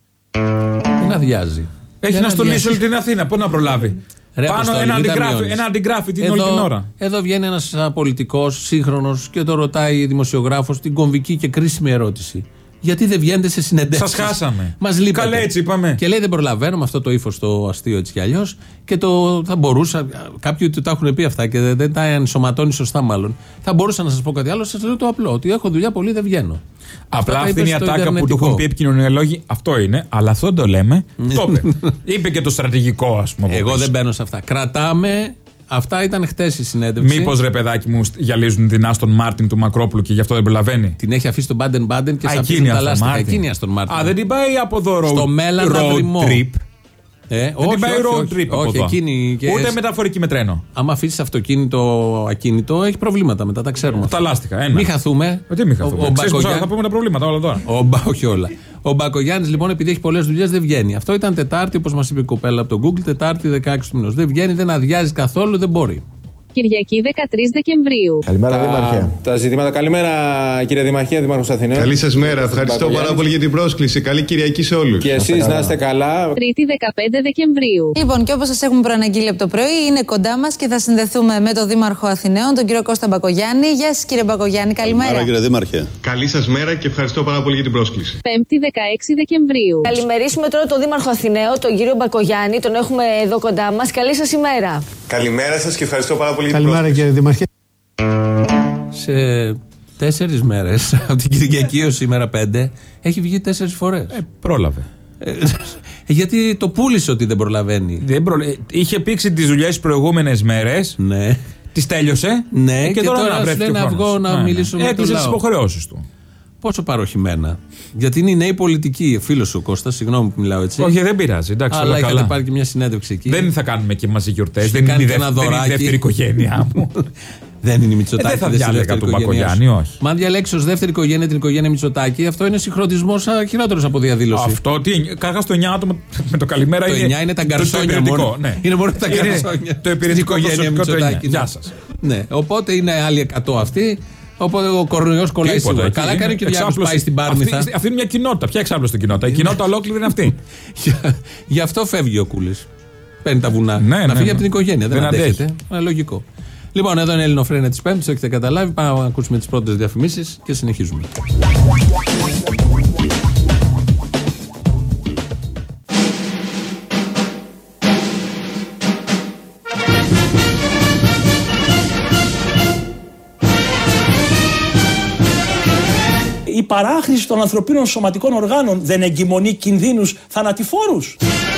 Δεν αδειάζει. Έχει να στολίσει όλη την Αθήνα. Πού να προλάβει? Πάνω ένα αντιγράφει όλη την ώρα. Εδώ βγαίνει ένας πολιτικός σύγχρονος και το ρωτάει δημοσιογράφος την κομβική και κρίσιμη ερώτηση. Γιατί δεν βγαίνετε σε συνεντεύξεις? Σας χάσαμε. Μας λείπετε. Καλέ, έτσι είπαμε. Και λέει δεν προλαβαίνω με αυτό το ύφος το αστείο έτσι κι αλλιώς. Και θα μπορούσα. Κάποιοι του τα έχουν πει αυτά και δεν τα ενσωματώνει σωστά, μάλλον. Θα μπορούσα να σας πω κάτι άλλο. Σας λέω το απλό. Ότι έχω δουλειά πολύ, δεν βγαίνω. Απλά αυτή είναι η ατάκα που του έχουν πει επικοινωνιολόγοι. Αυτό είναι, αλλά αυτό δεν το λέμε. Το είπε και το στρατηγικό, ας πούμε. Εγώ δεν μπαίνω σε αυτά. Κρατάμε. Αυτά ήταν χτες η συνέντευξη. Μήπως ρε παιδάκι μου γυαλίζουν την Άστον Μάρτιν του Μακρόπουλου και γι' αυτό δεν προλαβαίνει? Την έχει αφήσει τον Μπάντεν Μπάντεν και σαφήνει τα λάστιχα. Εκείνη η Άστον Μάρτιν. Α, δεν την πάει από εδώ στο μέλλον road trip. Δεν την πάει road trip από εδώ. Ούτε μεταφορική με τρένο. Άμα αφήσει αυτοκίνητο ακίνητο, έχει προβλήματα μετά, τα ξέρουμε. Τα λάστιχα, ένα. Μην χαθούμε. Τι μην χαθούμε? Θα πούμε τα προβλήματα όλα τώρα. Όχι όλα. Ο Μπακογιάννης λοιπόν, επειδή έχει πολλές δουλειές, δεν βγαίνει. Αυτό ήταν Τετάρτη, όπως μας είπε η κοπέλα από το Google, Τετάρτη 16 του μηνός. Δεν βγαίνει, δεν αδειάζει καθόλου, δεν μπορεί. Κυριακή 13 Δεκεμβρίου. Καλημέρα, Δήμαρχε. Τα ζητήματα. Καλημέρα, κύριε Δημαρχέ, Δήμαρχος Αθηναίων. Καλή σας μέρα. Ευχαριστώ πάρα πολύ για την πρόσκληση. Καλή Κυριακή σε όλους. Και εσείς να είστε καλά. Τρίτη 15 Δεκεμβρίου. Λοιπόν, και όπως σας έχουμε προαναγγείλει από το πρωί, είναι κοντά μας και θα συνδεθούμε με τον Δήμαρχο Αθηναίων, τον κύριο Κώστα Μπακογιάννη. Γεια σας, κύριε Μπακογιάννη, καλημέρα. Καλημέρα, κύριε Δήμαρχε. Καλή σας μέρα και ευχαριστώ πάρα πολύ για την πρόσκληση. Πέμπτη 16 Δεκεμβρίου. Καλημερίσουμε τώρα τον Δήμαρχο Αθηναίων, τον κύριο Μπακογιάννη, τον έχουμε εδώ κοντά μας. Καλή σας ημέρα. Καλημέρα σας και ευχαριστώ πάρα πολύ. Καλημέρα, κύριε Δημαρχέ. Σε 4 μέρες, από την Κυριακή ως σήμερα 5, έχει βγει 4 φορές. Πρόλαβε. Γιατί το πούλησε ότι δεν προλαβαίνει. Είχε πήξει τις δουλειές τις προηγούμενες μέρες. Ναι. Τις τέλειωσε. Ναι, και τώρα λέει να βγω να μιλήσω με τον λαό. Έκλεισε τις υποχρεώσεις του. Πόσο παροχημένα. Γιατί είναι η νέη πολιτική. Φίλος ο Κώστας, συγγνώμη που μιλάω έτσι. Όχι, δεν πειράζει. Εντάξει, αλλά είχατε πάρει και μια συνέντευξη εκεί. Δεν θα κάνουμε και μαζί γιορτές. Δεν είναι η δεύτερη οικογένειά μου. Δεν είναι η Μητσοτάκη. Δεν θα διάλεγα τον Μπακογιάννη, όχι. Μα αν διαλέξει ως δεύτερη οικογένεια την οικογένεια Μητσοτάκη, αυτό είναι συγχρονισμός χειρότερος από διαδήλωση. Αυτό τι. Κάγα στο 9 άτομα με το καλημέρα είναι. Το 9 είναι τα γκαρσόνια μόνο. Ναι. Είναι μόνο τα γκαρσόνια. Το υπηρετικό οικογένεια Μητσοτάκη. Γεια σας. Ναι, οπότε είναι άλλοι 100 αυτοί. Οπότε ο κορονοϊός κολλάει σίγουρα. Καλά κάνει και ο Κυριάκος πάει στην Πάρνηθα. Αυτή είναι μια κοινότητα. Ποια εξάπλωση στην κοινότητα? Η κοινότητα ολόκληρη είναι αυτή. Γι' αυτό φεύγει ο Κούλης. Παίρνει τα βουνά. Να φύγει από την οικογένεια. Δεν αντέχεται. Λογικό. Λοιπόν, εδώ είναι η Ελληνοφρένεια της Πέμπτης, έχετε καταλάβει. Πάμε να ακούσουμε τις πρώτες διαφημίσεις και συνεχίζουμε. Η παράχρηση των ανθρωπίνων σωματικών οργάνων δεν εγκυμονεί κινδύνους θανατηφόρους?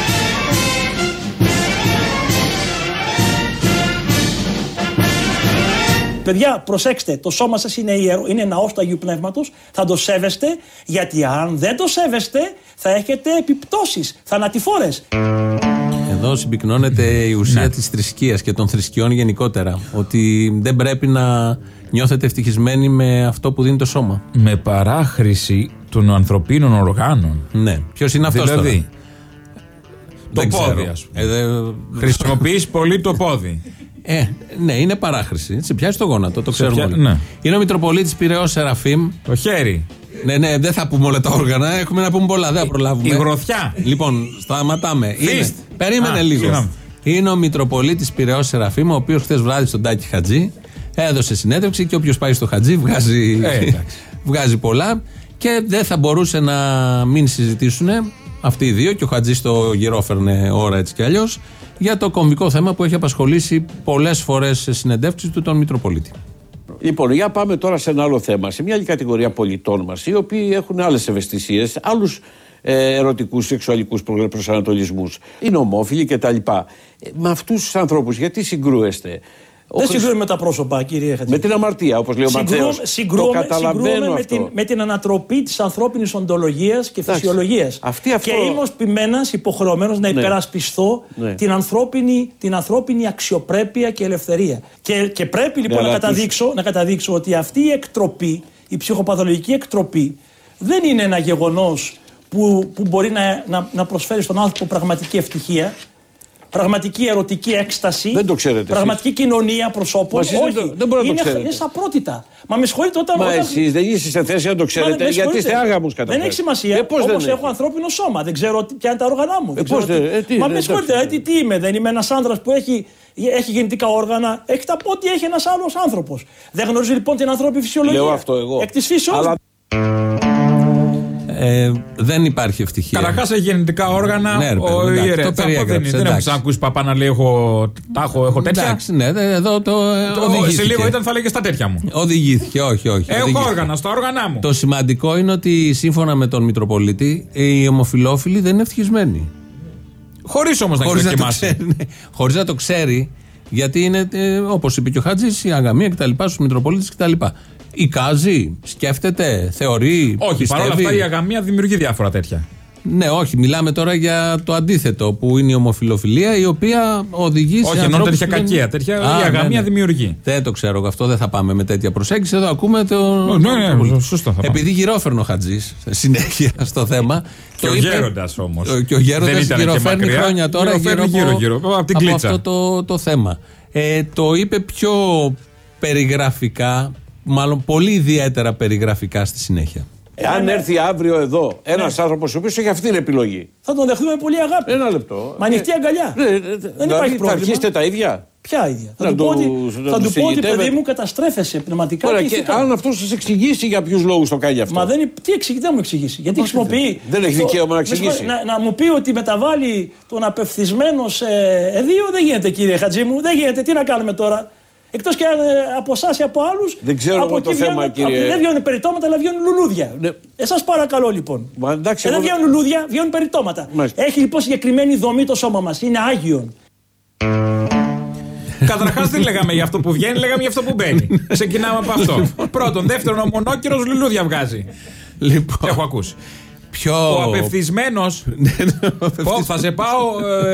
Παιδιά, προσέξτε, το σώμα σας είναι ιερό, είναι ναός του Αγίου Πνεύματος, θα το σέβεστε, γιατί αν δεν το σέβεστε θα έχετε επιπτώσεις θανατηφόρες. Εδώ συμπυκνώνεται η ουσία της θρησκείας και των θρησκειών γενικότερα, ότι δεν πρέπει να νιώθετε ευτυχισμένοι με αυτό που δίνει το σώμα. Με παράχρηση των ανθρωπίνων οργάνων. Ναι, ποιος είναι αυτός δηλαδή, τώρα? Το πόδι, ας πούμε. Χρησιμοποιείς πολύ το πόδι. Ναι, είναι παράχρηση. Σε πιάσει το γόνατο, το ξέρουμε όλοι. Ναι. Είναι ο Μητροπολίτης Πειραιώς Σεραφείμ. Το χέρι. Ναι, δεν θα πούμε όλα τα όργανα. Έχουμε να πούμε πολλά, δεν θα προλάβουμε. Η γροθιά. Λοιπόν, σταματάμε. Περίμενε λίγο. Συγγνώμη. Είναι ο Μητροπολίτης Πειραιώς Σεραφείμ, ο οποίος χθες βράδυ στον Τάκη Χατζή έδωσε συνέντευξη και όποιος πάει στο Χατζή βγάζει πολλά. Και δεν θα μπορούσε να μην συζητήσουν αυτοί οι δύο, και ο Χατζής το γυρόφερνε ώρα έτσι κι αλλιώς, για το κομβικό θέμα που έχει απασχολήσει πολλές φορές σε συνεντεύξεις του τον Μητροπολίτη. Λοιπόν, για πάμε τώρα σε ένα άλλο θέμα. Σε μια άλλη κατηγορία πολιτών μας, οι οποίοι έχουν άλλες ευαισθησίες, άλλους ερωτικούς, σεξουαλικούς προσανατολισμούς, είναι ομόφυλοι κτλ. Με αυτούς τους ανθρώπους, γιατί συγκρούεστε? Δεν συγκρούουμε με τα πρόσωπα, κύριε Χατζη. Με την αμαρτία, όπως λέει ο Ματθαίος. Συγκρούουμε με την ανατροπή της ανθρώπινης οντολογίας και φυσιολογίας. Και είμαι ως ποιμένας υποχρεωμένος να υπερασπιστώ την ανθρώπινη αξιοπρέπεια και ελευθερία. Και πρέπει λοιπόν να καταδείξω ότι αυτή η εκτροπή, η ψυχοπαθολογική εκτροπή, δεν είναι ένα γεγονός που μπορεί να προσφέρει στον άνθρωπο πραγματική ευτυχία. Πραγματική ερωτική έκσταση. Δεν το ξέρετε. Πραγματική κοινωνία προσώπων. Όχι, δεν μπορεί να το ξέρετε. Είναι σαπρότητα. Μα με συγχωρείτε όταν. Εσείς δεν είστε σε θέση να το ξέρετε, γιατί είστε άγαμους κατά. Δεν έχει σημασία. Όμως έχω ανθρώπινο σώμα. Δεν ξέρω ποια είναι τα όργανα μου. Μα με συγχωρείτε, τι είμαι, δεν είμαι ένας άνδρας που έχει γεννητικά όργανα. Έχει τα πόδια, έχει ένας άλλος άνθρωπος. Δεν γνωρίζει λοιπόν την ανθρώπινη φυσιολογία. Λέω αυτό εγώ. Εκ της φύσεως. Δεν υπάρχει ευτυχία. Καταρχάς έχει γεννητικά όργανα. Ναι, το περιέγραψε. Δεν έχω ξανακούσει παπά να λέει έχω τέτοια. Εντάξει, ναι, εδώ το οδηγήθηκε. Σε λίγο ήταν θα λέγε στα τέτοια μου. Οδηγήθηκε, όχι. Έχω όργανα, στα όργανα μου. Το σημαντικό είναι ότι σύμφωνα με τον Μητροπολίτη, οι ομοφυλόφιλοι δεν είναι ευτυχισμένοι. Χωρίς όμως να δοκιμάσει. Χωρίς να το ξέρει, γιατί είναι, όπως είπε και ο Χατζής, η αγαμία κτλ. Στους Μητροπολίτες κτλ. Εικάζει, σκέφτεται, θεωρεί. Όχι, παρόλα αυτά η αγαμία δημιουργεί διάφορα τέτοια. Ναι, όχι, μιλάμε τώρα για το αντίθετο που είναι η ομοφυλοφιλία, η οποία οδηγεί σε. Όχι, ενώ τέτοια κακία, τέτοια η αγαμία δημιουργεί. Δεν το ξέρω εγώ αυτό, δεν θα πάμε με τέτοια προσέγγιση. Εδώ ακούμε το. Ναι, σωστό. Επειδή γυρόφερνο ο Χατζής συνέχεια στο θέμα. Και ο Γέροντας όμως. Και ο Γέροντας γυροφέρνει χρόνια τώρα γύρω από την κλίτσα. Αυτό το θέμα. Το είπε πιο περιγραφικά, μάλλον πολύ ιδιαίτερα περιγραφικά στη συνέχεια. Εάν έρθει αύριο εδώ ένας άνθρωπος ο οποίος έχει αυτή την επιλογή, θα τον δεχτούμε πολύ αγάπη. Ένα λεπτό. Με ανοιχτή αγκαλιά. Δεν υπάρχει πρόβλημα. Θα αρχίσετε τα ίδια. Ποια ίδια? Θα του πω ότι παιδί μου καταστρέφεσαι πνευματικά. Ωραία, και αν αυτό σας εξηγήσει για ποιους λόγους το κάνει αυτό. Μα δεν μου εξηγήσει. Γιατί χρησιμοποιεί. Δεν έχει δικαίωμα να εξηγήσει. Να μου πει ότι μεταβάλλει τον απευθυσμένο σε εδίο, δεν γίνεται, κύριε Χατζή μου. Δεν γίνεται. Τι να κάνουμε τώρα? Εκτός και από εσάς ή από άλλους. Δεν ξέρω από το θέμα, κύριε. Δεν βγαίνουν περιτώματα, αλλά βγαίνουν λουλούδια. Ναι. Εσάς παρακαλώ λοιπόν. Δεν βγαίνουν λουλούδια, βγαίνουν περιτώματα. Έχει λοιπόν συγκεκριμένη δομή το σώμα μας. Είναι άγιον. Καταρχάς δεν λέγαμε για αυτό που βγαίνει, λέγαμε για αυτό που μπαίνει. Ξεκινάμε από αυτό. Πρώτον. Δεύτερον, ο μονόκερος λουλούδια βγάζει. Λοιπόν. Έχω ακούσει. Ο απευθυσμένος. Θα σε πάω.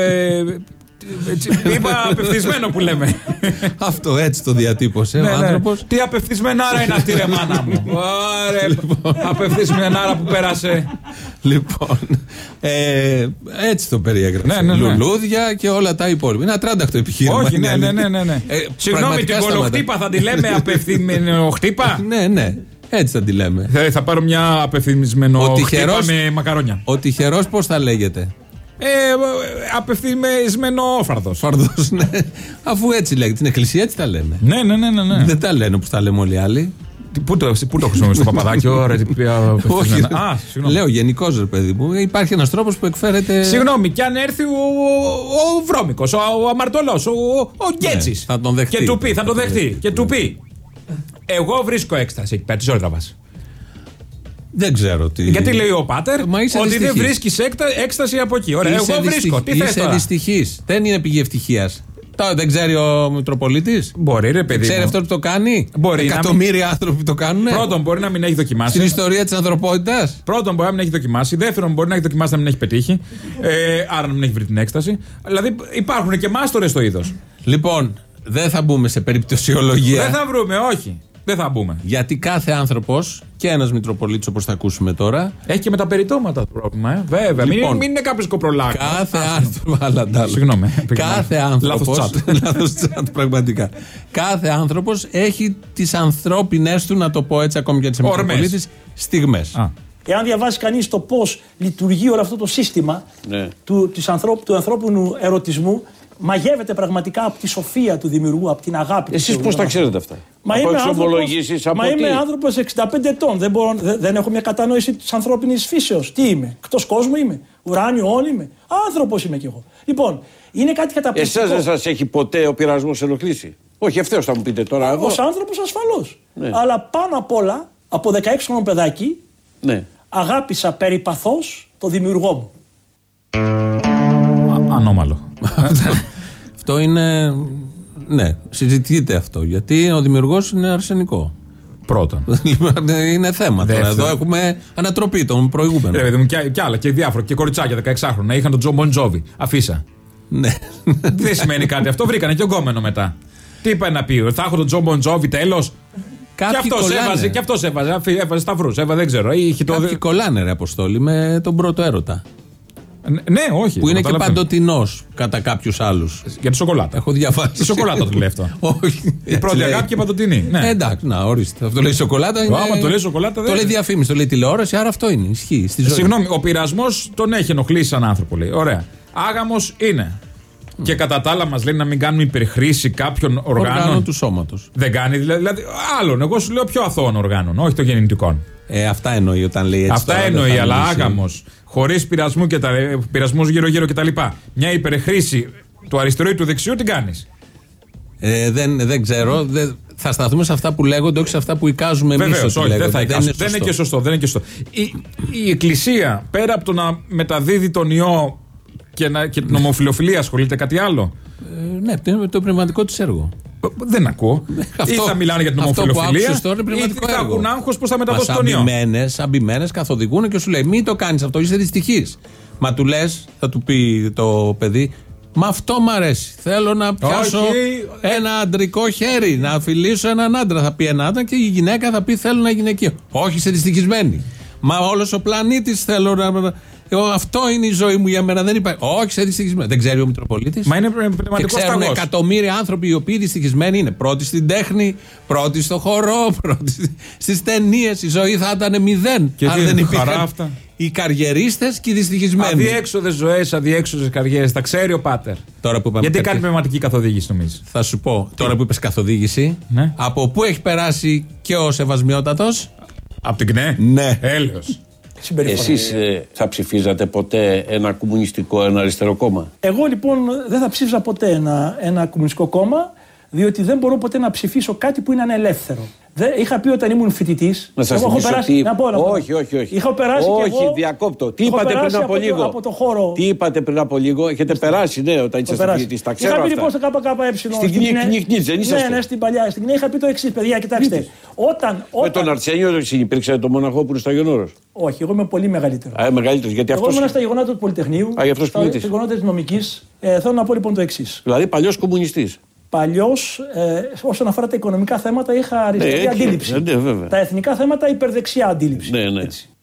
Είπα απευθυσμένο που λέμε. Αυτό έτσι το διατύπωσε ο άνθρωπος. Τι απευθυσμενάρα είναι αυτή, ρε μάνα μου. Απευθυσμενάρα που πέρασε. Λοιπόν, έτσι το περιέγραψε. Λουλούδια και όλα τα υπόλοιπα. Είναι ατράνταχτο επιχείρημα. Όχι, ναι. Συγγνώμη, την κολοχτύπα θα τη λέμε απευθυσμενοχτύπα. Ναι. Έτσι θα τη λέμε. Θα πάρω μια απευθυσμενοχτύπα με μακαρόνια. Ο τυχερός πώς θα λέγεται? Απευθυσμένο φαρδός. Φαρδός, ναι. Αφού έτσι λέγεται. Στην εκκλησία έτσι τα λένε. Ναι. Δεν τα λένε όπως τα λέμε όλοι οι άλλοι. Πού το χρησιμοποιείς το Παπαδάκιο, ρε? Όχι. Λέω γενικώς, ρε παιδί μου. Υπάρχει ένας τρόπος που εκφέρεται. Συγγνώμη, κι αν έρθει ο βρώμικος, ο αμαρτωλός, ο Γκέτσης. Θα τον δεχτεί. Και του πει, θα τον δεχτεί. Και του πει, εγώ βρίσκω έκσταση εκεί πέρα, τι ώρα τραβάς. Δεν ξέρω τι. Γιατί λέει ο Πάτερ ότι δεν βρίσκεις έκσταση από εκεί. Ωραία, εγώ βρίσκω. Τι θες τώρα? Είσαι δυστυχής. Δεν είναι πηγή ευτυχίας. Δεν ξέρει ο Μητροπολίτης. Μπορεί, ρε παιδί. Ξέρει αυτό που το κάνει. Μπορεί. Εκατομμύρια άνθρωποι το κάνουν. Πρώτον, μπορεί να μην έχει δοκιμάσει. Στην ιστορία της ανθρωπότητας. Πρώτον, μπορεί να μην έχει δοκιμάσει. Δεύτερον, μπορεί να έχει δοκιμάσει να μην έχει πετύχει. Άρα να μην έχει βρει την έκσταση. Δηλαδή υπάρχουν και μάστορες στο είδος. Λοιπόν, δεν θα μπούμε σε περιπτωσιολογία. Δεν θα βρούμε, όχι. Δεν θα μπούμε. Γιατί κάθε άνθρωπος και ένας Μητροπολίτης, όπως θα ακούσουμε τώρα. Έχει και με τα περιτώματα το πρόβλημα, βέβαια. Λοιπόν, μην είναι κάποιος κοπρολάκος. Κάθε άνθρωπος. Συγγνώμη. Κάθε άνθρωπος. Λάθος τσάτ, πραγματικά. Κάθε άνθρωπος έχει τις ανθρώπινες του, να το πω έτσι, ακόμη και τις Μητροπολίτης, στιγμές. Εάν διαβάσει κανείς το πώς λειτουργεί όλο αυτό το σύστημα του ανθρώπινου ερωτισμού, μαγεύεται πραγματικά από τη σοφία του δημιουργού, από την αγάπη. Εσείς πώς τα ξέρετε αυτά? Μα είμαι άνθρωπος 65 ετών. Δεν έχω μια κατανόηση της ανθρώπινης φύσεως. Τι είμαι? Εκτός κόσμου είμαι? Ουράνιο όν είμαι? Άνθρωπος είμαι κι εγώ. Λοιπόν, είναι κάτι καταπληκτικό. Εσάς δεν σας έχει ποτέ ο πειρασμός ενοχλήσει? Όχι, ευθέως θα μου πείτε τώρα. Ως άνθρωπος ασφαλώς. Ναι. Αλλά πάνω απ' όλα, από 16χρονο παιδάκι, αγάπησα περιπαθώς το δημιουργό μου. Ανώμαλο. Αυτό είναι. Ναι, συζητείται αυτό. Γιατί ο δημιουργός είναι αρσενικό. Πρώτον. Είναι θέμα. Τώρα. Εδώ έχουμε ανατροπή των προηγούμενων. Και άλλα και διάφορα. Και κοριτσάκια 16χρονα είχαν τον Τζο Μπον Τζόβι. Αφήσα. Ναι. Δεν σημαίνει κάτι αυτό. Βρήκανε και ογκόμενο μετά. Τι είπε να πει? Θα έχω τον Τζο Μπον Τζόβι τέλος? Και αυτός έβαζε. Έβαζε σταυρούς. Δεν ξέρω. Κάποιοι κολλάνε, ρε Αποστόλη, με τον πρώτο έρωτα. Ναι, όχι. Που είναι και παντοτινός κατά κάποιους άλλους. Για τη σοκολάτα. Έχω διαβάσει. Η σοκολάτα το λέει αυτό. Όχι. Η πρώτη αγάπη και παντοτινή. Εντάξει, να ορίστε. Αυτό λέει σοκολάτα. Άμα το λέει σοκολάτα. Το λέει διαφήμιση, το λέει τηλεόραση, άρα αυτό είναι. Ισχύει. Συγγνώμη, ο πειρασμός τον έχει ενοχλήσει σαν άνθρωπο, λέει. Ωραία. Άγαμος είναι. Και κατά τα άλλα μας λέει να μην κάνουμε υπερχρήση κάποιων οργάνων του σώματος. Δεν κάνει δηλαδή. Άλλων. Εγώ σου λέω πιο αθώων οργάνων, όχι των γεννητικών. Αυτά εννοεί όταν λέει έτσι. Αυτά εννοεί, αλλά άγαμος, χωρίς πειρασμούς γύρω-γύρω κτλ. Μια υπερχρήση του αριστερού ή του δεξιού την κάνεις? Δεν ξέρω. Θα σταθούμε σε αυτά που λέγονται, όχι σε αυτά που εικάζουμε εμείς. Βεβαίως, όχι, δεν θα εικάζουμε. Δεν είναι και σωστό. Η Εκκλησία, πέρα από το να μεταδίδει τον ιό και την ομοφυλοφιλία, ασχολείται κάτι άλλο? Ναι, με το πνευματικό της έργο. Δεν ακούω. Ή θα μιλάνε για την ομοφυλοφιλία, ή θα έχουν άγχος πώς θα μεταδώσει τον ιό. Αμπημένες καθοδηγούν και σου λέει: μην το κάνεις αυτό, είσαι δυστυχής. Μα του λες, θα του πει το παιδί: μα αυτό μ' αρέσει. Θέλω να πιάσω ένα αντρικό χέρι, να φιλήσω έναν άντρα. Θα πει ένα άντρα και η γυναίκα θα πει: θέλω ένα γυναικείο. Όχι, είσαι δυστυχισμένη. Μα όλος ο πλανήτης θέλω να. Αυτό είναι η ζωή μου για μένα. Δεν υπάρχει. Όχι, σε δυστυχισμένο. Δεν ξέρει ο Μητροπολίτης. Μα είναι πνευματικός σταγός. Ξέρουν εκατομμύρια άνθρωποι οι οποίοι δυστυχισμένοι είναι. Πρώτοι στην τέχνη, πρώτοι στο χορό, πρώτοι στις ταινίες. Η ζωή θα ήταν 0. Και αν δεν υπήρχαν οι καριερίστες και οι δυστυχισμένοι. Αδιέξοδες ζωές, αδιέξοδες καριέρες. Τα ξέρει ο Πάτερ. Γιατί κάνει πνευματική καθοδήγηση, νομίζεις? Θα σου πω, τώρα που είπες καθοδήγηση, από πού έχει περάσει και ο Σεβασμιότατος? Από την ΚΝΕ. Ναι. Έλεος. Εσείς θα ψηφίζατε ποτέ ένα κομμουνιστικό, ένα αριστερό κόμμα? Εγώ λοιπόν δεν θα ψήφιζα ποτέ ένα κομμουνιστικό κόμμα, διότι δεν μπορώ ποτέ να ψηφίσω κάτι που είναι ανελεύθερο. Είχα πει όταν ήμουν φοιτητής. Να σας θυμίσω ότι. Όχι. Είχα περάσει όχι, και εγώ, διακόπτω. Τι είπατε πριν από λίγο? Από το χώρο. Τι είπατε πριν από λίγο? Έχετε περάσει, ναι, όταν ήσασταν φοιτητής. Τα ξέρω. Είχα πει λοιπόν στο ΚΚΕ. Στην ΚΝΙΚ, δεν ήσασταν? Ναι, στην παλιά. Στην ΚΝΙΚ είχα πει το εξής, παιδιά, κοιτάξτε. Με τον Αρσένιο υπήρξε το μοναχό που είναι στο Αγιον Όρος? Όχι, εγώ είμαι πολύ μεγαλύτερο. Μεγαλύτερος, γιατί εγώ ήμουν στα γεγονότα του Πολυτεχνείου. Στα γεγονότα της νομικής. Θέλω να πω λοιπόν το εξής. Δηλαδή παλιός κομμουνιστής. Παλιώς, όσον αφορά τα οικονομικά θέματα, είχα αριστερή αντίληψη. Τα εθνικά θέματα, υπερδεξιά αντίληψη. Ναι.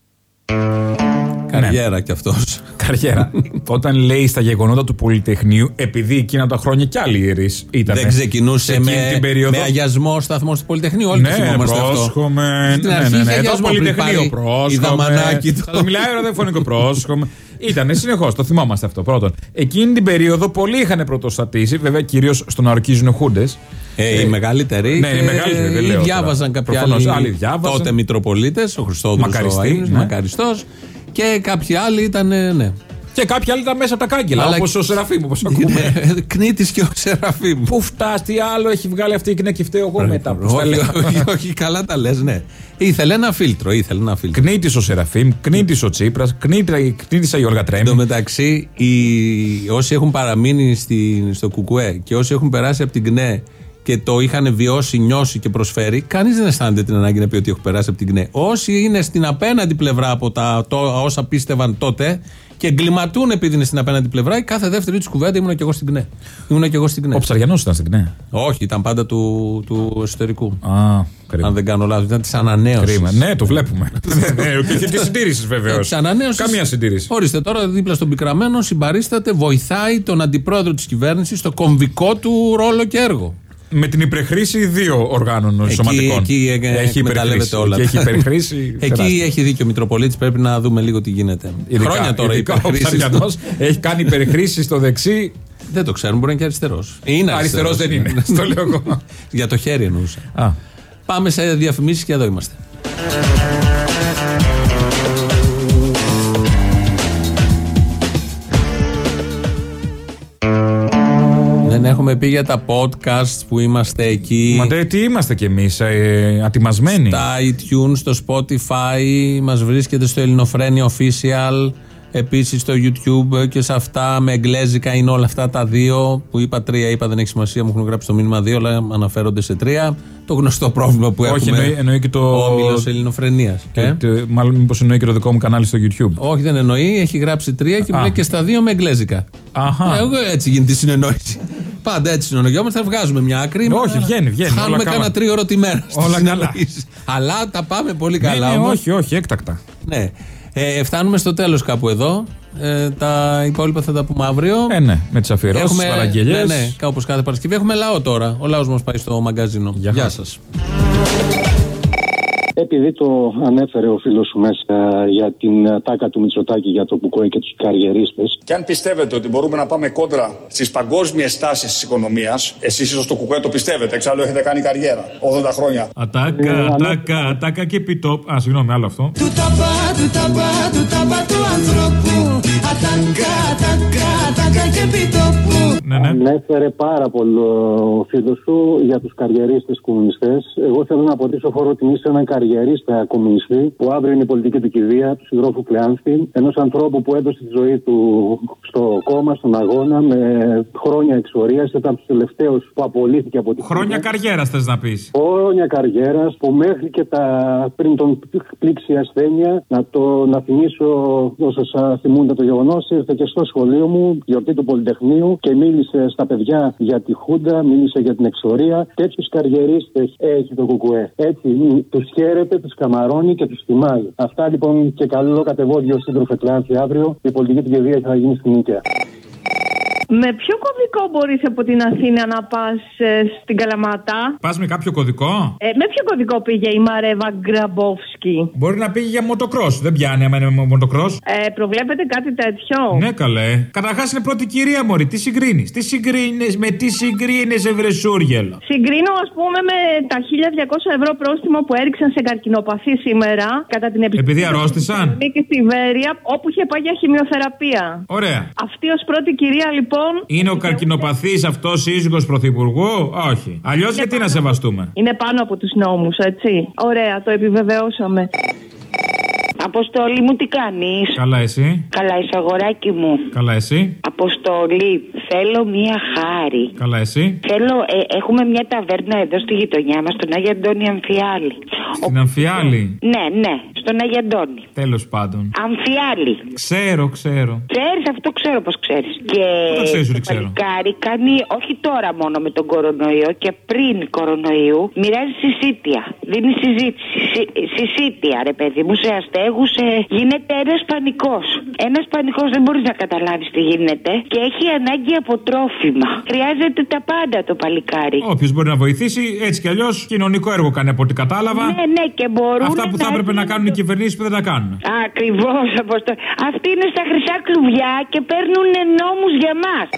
Καριέρα κι αυτός. Καριέρα. Όταν λέει στα γεγονότα του Πολυτεχνείου, επειδή εκείνα τα χρόνια κι άλλοι ιερείς ήταν. Δεν ξεκινούσε με αγιασμό σταθμός του Πολυτεχνείου. Όλοι το θυμόμαστε αυτό. Πρόσχομαι. Ναι. Το Πολυτεχνείο πρόσχομαι. Θα μιλάει ραδιοφωνικό πρόσχομαι. Ήτανε συνεχώς, το θυμόμαστε αυτό. Πρώτον. Εκείνη την περίοδο πολλοί είχαν πρωτοστατήσει, βέβαια κυρίως στον αρκίζουν χούντες. Οι μεγαλύτεροι. Ναι, οι μεγαλύτεροι. Δεν λέω. Διάβαζαν κάποιοι άλλοι. Τότε Μητροπολίτες, ο Χριστόδουλος ο Αΐμνος, Μακαριστός. Και κάποιοι άλλοι ήταν. Ναι. Και κάποιοι άλλοι ήταν μέσα από τα κάγκελα. Όπως ο Σεραφείμ, όπως ακούμε. Κνήτης και ο Σεραφείμ. Πού φτάσει, τι άλλο έχει βγάλει αυτή η ΚΝΕ και φταίω εγώ μετά. Όχι, καλά τα λες, ναι. Ήθελε ένα φίλτρο. Κνήτης ο Σεραφείμ, κνήτης ο Τσίπρας, κνήτης η Γιώργα Τρέμι. Εν τω μεταξύ, όσοι έχουν παραμείνει στο ΚΚΕ και όσοι έχουν περάσει από την ΚΝΕ και το είχαν βιώσει, νιώσει και προσφέρει, κανείς δεν αισθάνεται την ανάγκη να πει ότι έχω περάσει από την ΚΝΕ. Όσοι είναι στην απέναντι πλευρά από όσα πίστευαν τότε και εγκληματούν επειδή είναι στην απέναντι πλευρά, η κάθε δεύτερη της κουβέντα ήμουν και εγώ στην ΚΝΕ. Ο Ψαριανός ήταν στην ΚΝΕ. Όχι, ήταν πάντα του εσωτερικού. Κρίμα. Αν δεν κάνω λάθος, ήταν της ανανέωσης. Ναι, το βλέπουμε. Και τη συντήρηση βεβαίως. Καμία συντήρηση. Ορίστε, τώρα δίπλα στον πικραμένο συμπαρίσταται, βοηθάει τον αντιπρόεδρο της κυβέρνησης στο κομβικό του ρόλο και έργο. Με την υπερχρήση 2 οργάνων σωματικών. Εκεί εκμεταλλεύεται όλα. Εκεί έχει δίκιο ο Μητροπολίτης, πρέπει να δούμε λίγο τι γίνεται. Χρόνια τώρα ο Ψαριανός έχει κάνει υπερχρήση στο δεξί. Δεν το ξέρουμε, μπορεί να είναι και αριστερός. Αριστερός δεν είναι. Το λέω εγώ. Για το χέρι εννοούσα. Πάμε σε διαφημίσεις και εδώ είμαστε. Δεν έχουμε πει για τα podcast που είμαστε εκεί. Μα τι είμαστε κι εμείς, ατιμασμένοι. Στα iTunes, στο Spotify, μας βρίσκεται στο Ελληνοφρένια Official. Επίσης στο YouTube και σε αυτά με εγγλέζικα είναι όλα αυτά τα 2 που είπα 3, δεν έχει σημασία, μου έχουν γράψει το μήνυμα 2, αλλά αναφέρονται σε 3. Το γνωστό πρόβλημα που έχουμε. Όχι, εννοεί και το Όμιλος Ελληνοφρενίας. Μάλλον μήπως εννοεί και το δικό μου κανάλι στο YouTube. Όχι, δεν εννοεί, έχει γράψει 3 και μου λέει και στα 2 με εγγλέζικα. Εγώ έτσι γίνεται η συνεννόηση. Πάντα έτσι συνεννοιόμαστε, θα βγάζουμε μια άκρη. Όχι, βγαίνει. Χάνουμε κάνα 3ωρο τη μέρα. Όλα καλά. Αλλά τα πάμε πολύ καλά. Όχι, έκτακτα. Ναι. Φτάνουμε στο τέλος κάπου εδώ. Τα υπόλοιπα θα τα πούμε αύριο. Ναι, με τις αφιερώσεις, τις παραγγελίες. Ναι, όπως κάθε Παρασκευή. Έχουμε λαό τώρα. Ο λαός μας πάει στο μαγκαζίνο. Γεια σας. Επειδή το ανέφερε ο φίλος σου μέσα για την τάκα του Μητσοτάκη για το ΚΚΕ και τους καριερίστες. Και αν πιστεύετε ότι μπορούμε να πάμε κόντρα στις παγκόσμιες τάσεις της οικονομίας, εσείς ίσως το ΚΚΕ το πιστεύετε, εξάλλου έχετε κάνει καριέρα 80 χρόνια. Ατάκα και επιτόπ. Συγγνώμη, άλλο αυτό. Του ταπά του ανθρώπου. Ατάκα και επιτόπου. Ανέφερε πάρα πολύ ο φίλος σου για τους καριερίστες κομμουνιστές. Εγώ θέλω να αποτίσω φόρο τιμή σε έναν καριερίστα κομμουνιστή που αύριο είναι η πολιτική του κηδεία, του συντρόφου Κλεάνθη, ενός ανθρώπου που έδωσε τη ζωή του στο κόμμα, στον αγώνα, με χρόνια εξορίας. Ήταν από τους τελευταίους που απολύθηκε από τη χρόνια καριέρας, θες να πεις. Χρόνια καριέρας που μέχρι και πριν τον πλήξει η ασθένεια, να θυμίσω όσους θυμούνται το γεγονός, ήρθε και στο σχολείο μου, γιορτή του Πολυτεχνείου και μίλησε στα παιδιά για τη Χούντα, μίλησε για την εξορία. Τέτοιους καριερίστες έχει το ΚΚΕ. Έτσι, τους χαίρεται, τους καμαρώνει και τους τιμάει. Αυτά λοιπόν και καλό κατεβόδιο σύντροφε Κλεάνθη αύριο. Η πολιτική του κηδεία θα γίνει στην Νίκαια. Με ποιο κωδικό μπορείς από την Αθήνα να πας στην Καλαμάτα? Πας με κάποιο κωδικό? Με ποιο κωδικό πήγε η Μαρέβα Γκραμπόφσκι? Μπορεί να πήγε για μοτοκρός. Δεν πιάνει άμα είναι μοτοκρός. Προβλέπετε κάτι τέτοιο? Ναι, καλέ. Καταρχάς είναι πρώτη κυρία, μωρή. Τι συγκρίνεις? Με τι συγκρίνεις, Ευρεσούργελο? Συγκρίνω, ας πούμε, με τα 1.200 ευρώ πρόστιμο που έριξαν σε καρκινοπαθή σήμερα κατά την επιστήμη. Επειδή αρρώστησαν? Και στη Βέρεια, όπου είχε πάει για χημειοθεραπεία. Ωραία. Αυτή ως πρώτη κυρία, λοιπόν. Είναι ο καρκινοπαθής αυτός σύζυγος πρωθυπουργού? Όχι. Αλλιώς γιατί να σεβαστούμε? Είναι πάνω από τους νόμους, έτσι. Ωραία, το επιβεβαιώσαμε. Αποστόλη μου, τι κάνεις? Καλά, εσύ? Καλά, είσαι αγοράκι μου. Καλά, εσύ? Αποστόλη, θέλω μία χάρη. Καλά, εσύ? Έχουμε μια ταβέρνα εδώ στη γειτονιά μας, στον Άγιο Αντώνη Αμφιάλη. Στην Αμφιάλη? Ναι, στον Άγιο Αντώνη. Τέλος πάντων. Αμφιάλη. Ξέρω. Ξέρεις, αυτό ξέρω πως ξέρεις. Και το ξέρεις ότι ξέρω. Το παλικάρι κάνει, όχι τώρα μόνο με τον κορονοϊό, και πριν κορονοϊού, μοιράζει συσίτια. Δίνει συσίτια, ρε παιδί μου, σε αστέγους. Γίνεται ένας πανικός. Ένας πανικός, δεν μπορείς να καταλάβεις τι γίνεται. Και έχει ανάγκη από τρόφιμα. Χρειάζεται τα πάντα το παλικάρι. Όποιος μπορεί να βοηθήσει, έτσι κι αλλιώς, κοινωνικό έργο κάνει από ό,τι κατάλαβα. Ναι, και μπορούν. Αυτά που θα έπρεπε να κάνουν οι κυβερνήσεις που δεν τα κάνουν. Ακριβώς, Αποστόλη. Αυτοί είναι στα χρυσά κλουβιά και παίρνουν νόμους για μας.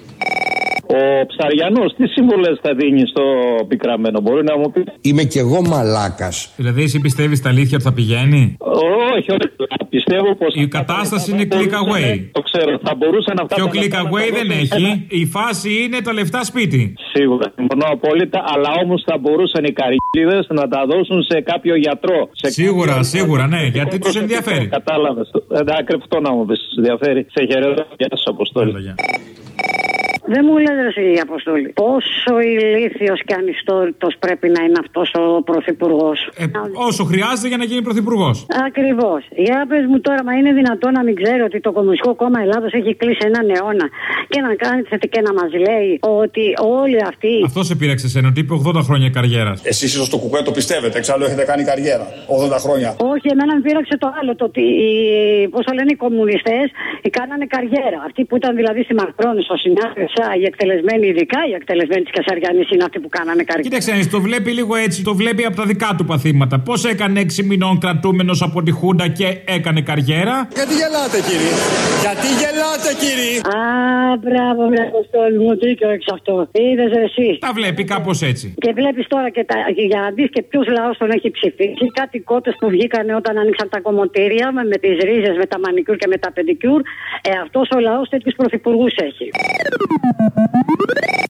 Ο Ψαριανός τι συμβουλές θα δίνει στο πικραμένο, μπορεί να μου πει? Είμαι κι εγώ μαλάκας. Δηλαδή εσύ πιστεύεις τα αλήθεια ότι θα πηγαίνει? Όχι, πιστεύω πως η κατάσταση είναι click away. Το ξέρω, θα μπορούσαν αυτά. Πιο click away δεν έχει. Η φάση είναι τα λεφτά σπίτι. Σίγουρα, συμφωνώ απόλυτα, αλλά όμως θα μπορούσαν οι καρικλίδες να τα δώσουν σε κάποιο γιατρό. Σίγουρα, ναι, γιατί τους ενδιαφέρει. Κατάλαβες. Ακριβώς να μου πεις, ενδιαφέρει. Σε χαιρετώ, γεια σου, Αποστόλη. Δεν μου λες ρε εσύ, Αποστόλη, πόσο ηλίθιος και ανιστόρητος πρέπει να είναι αυτός ο πρωθυπουργός. Όσο χρειάζεται για να γίνει πρωθυπουργός. Ακριβώς. Για πες μου τώρα, μα είναι δυνατόν να μην ξέρει ότι το Κομμουνιστικό Κόμμα Ελλάδος έχει κλείσει έναν αιώνα και να κάθεται και να μας λέει ότι όλοι αυτοί. Αυτό σε πείραξε εσένα, ότι είπε 80 χρόνια καριέρας. Εσείς ίσως το κουκουέ το πιστεύετε, εξάλλου έχετε κάνει καριέρα 80 χρόνια. Όχι, εμένα με πείραξε το άλλο, το ότι πώς το λένε οι κομμουνιστές κάνανε καριέρα. Αυτοί που ήταν δηλαδή στη Μακρόν, στο Συνάδελφα, οι εκτελεσμένοι, ειδικά οι εκτελεσμένοι της Κασαριανής είναι αυτοί που κάνανε καριέρα. Κοίταξε, το βλέπει λίγο έτσι, το βλέπει από τα δικά του παθήματα. Πώς έκανε 6 μηνών κρατούμενος από τη Χούντα και έκανε καριέρα. Γιατί γελάτε, κύριε? Γιατί γελάτε, κύριε? Α, μπράβο, Αποστόλη μου, δίκιο έχεις αυτό. Είδες εσύ. Τα βλέπει κάπως έτσι. Και βλέπεις τώρα και για να δεις και ποιους λαός τον έχει ψηφίσει. Κάτι κότες που βγήκανε όταν ανοίξαν τα κομμωτήρια με τις ρίζες, με τα μανικιούρ και με τα πεντικιούρ. Αυτός ο λαός τέτοιους πρωθυπουργούς έχει.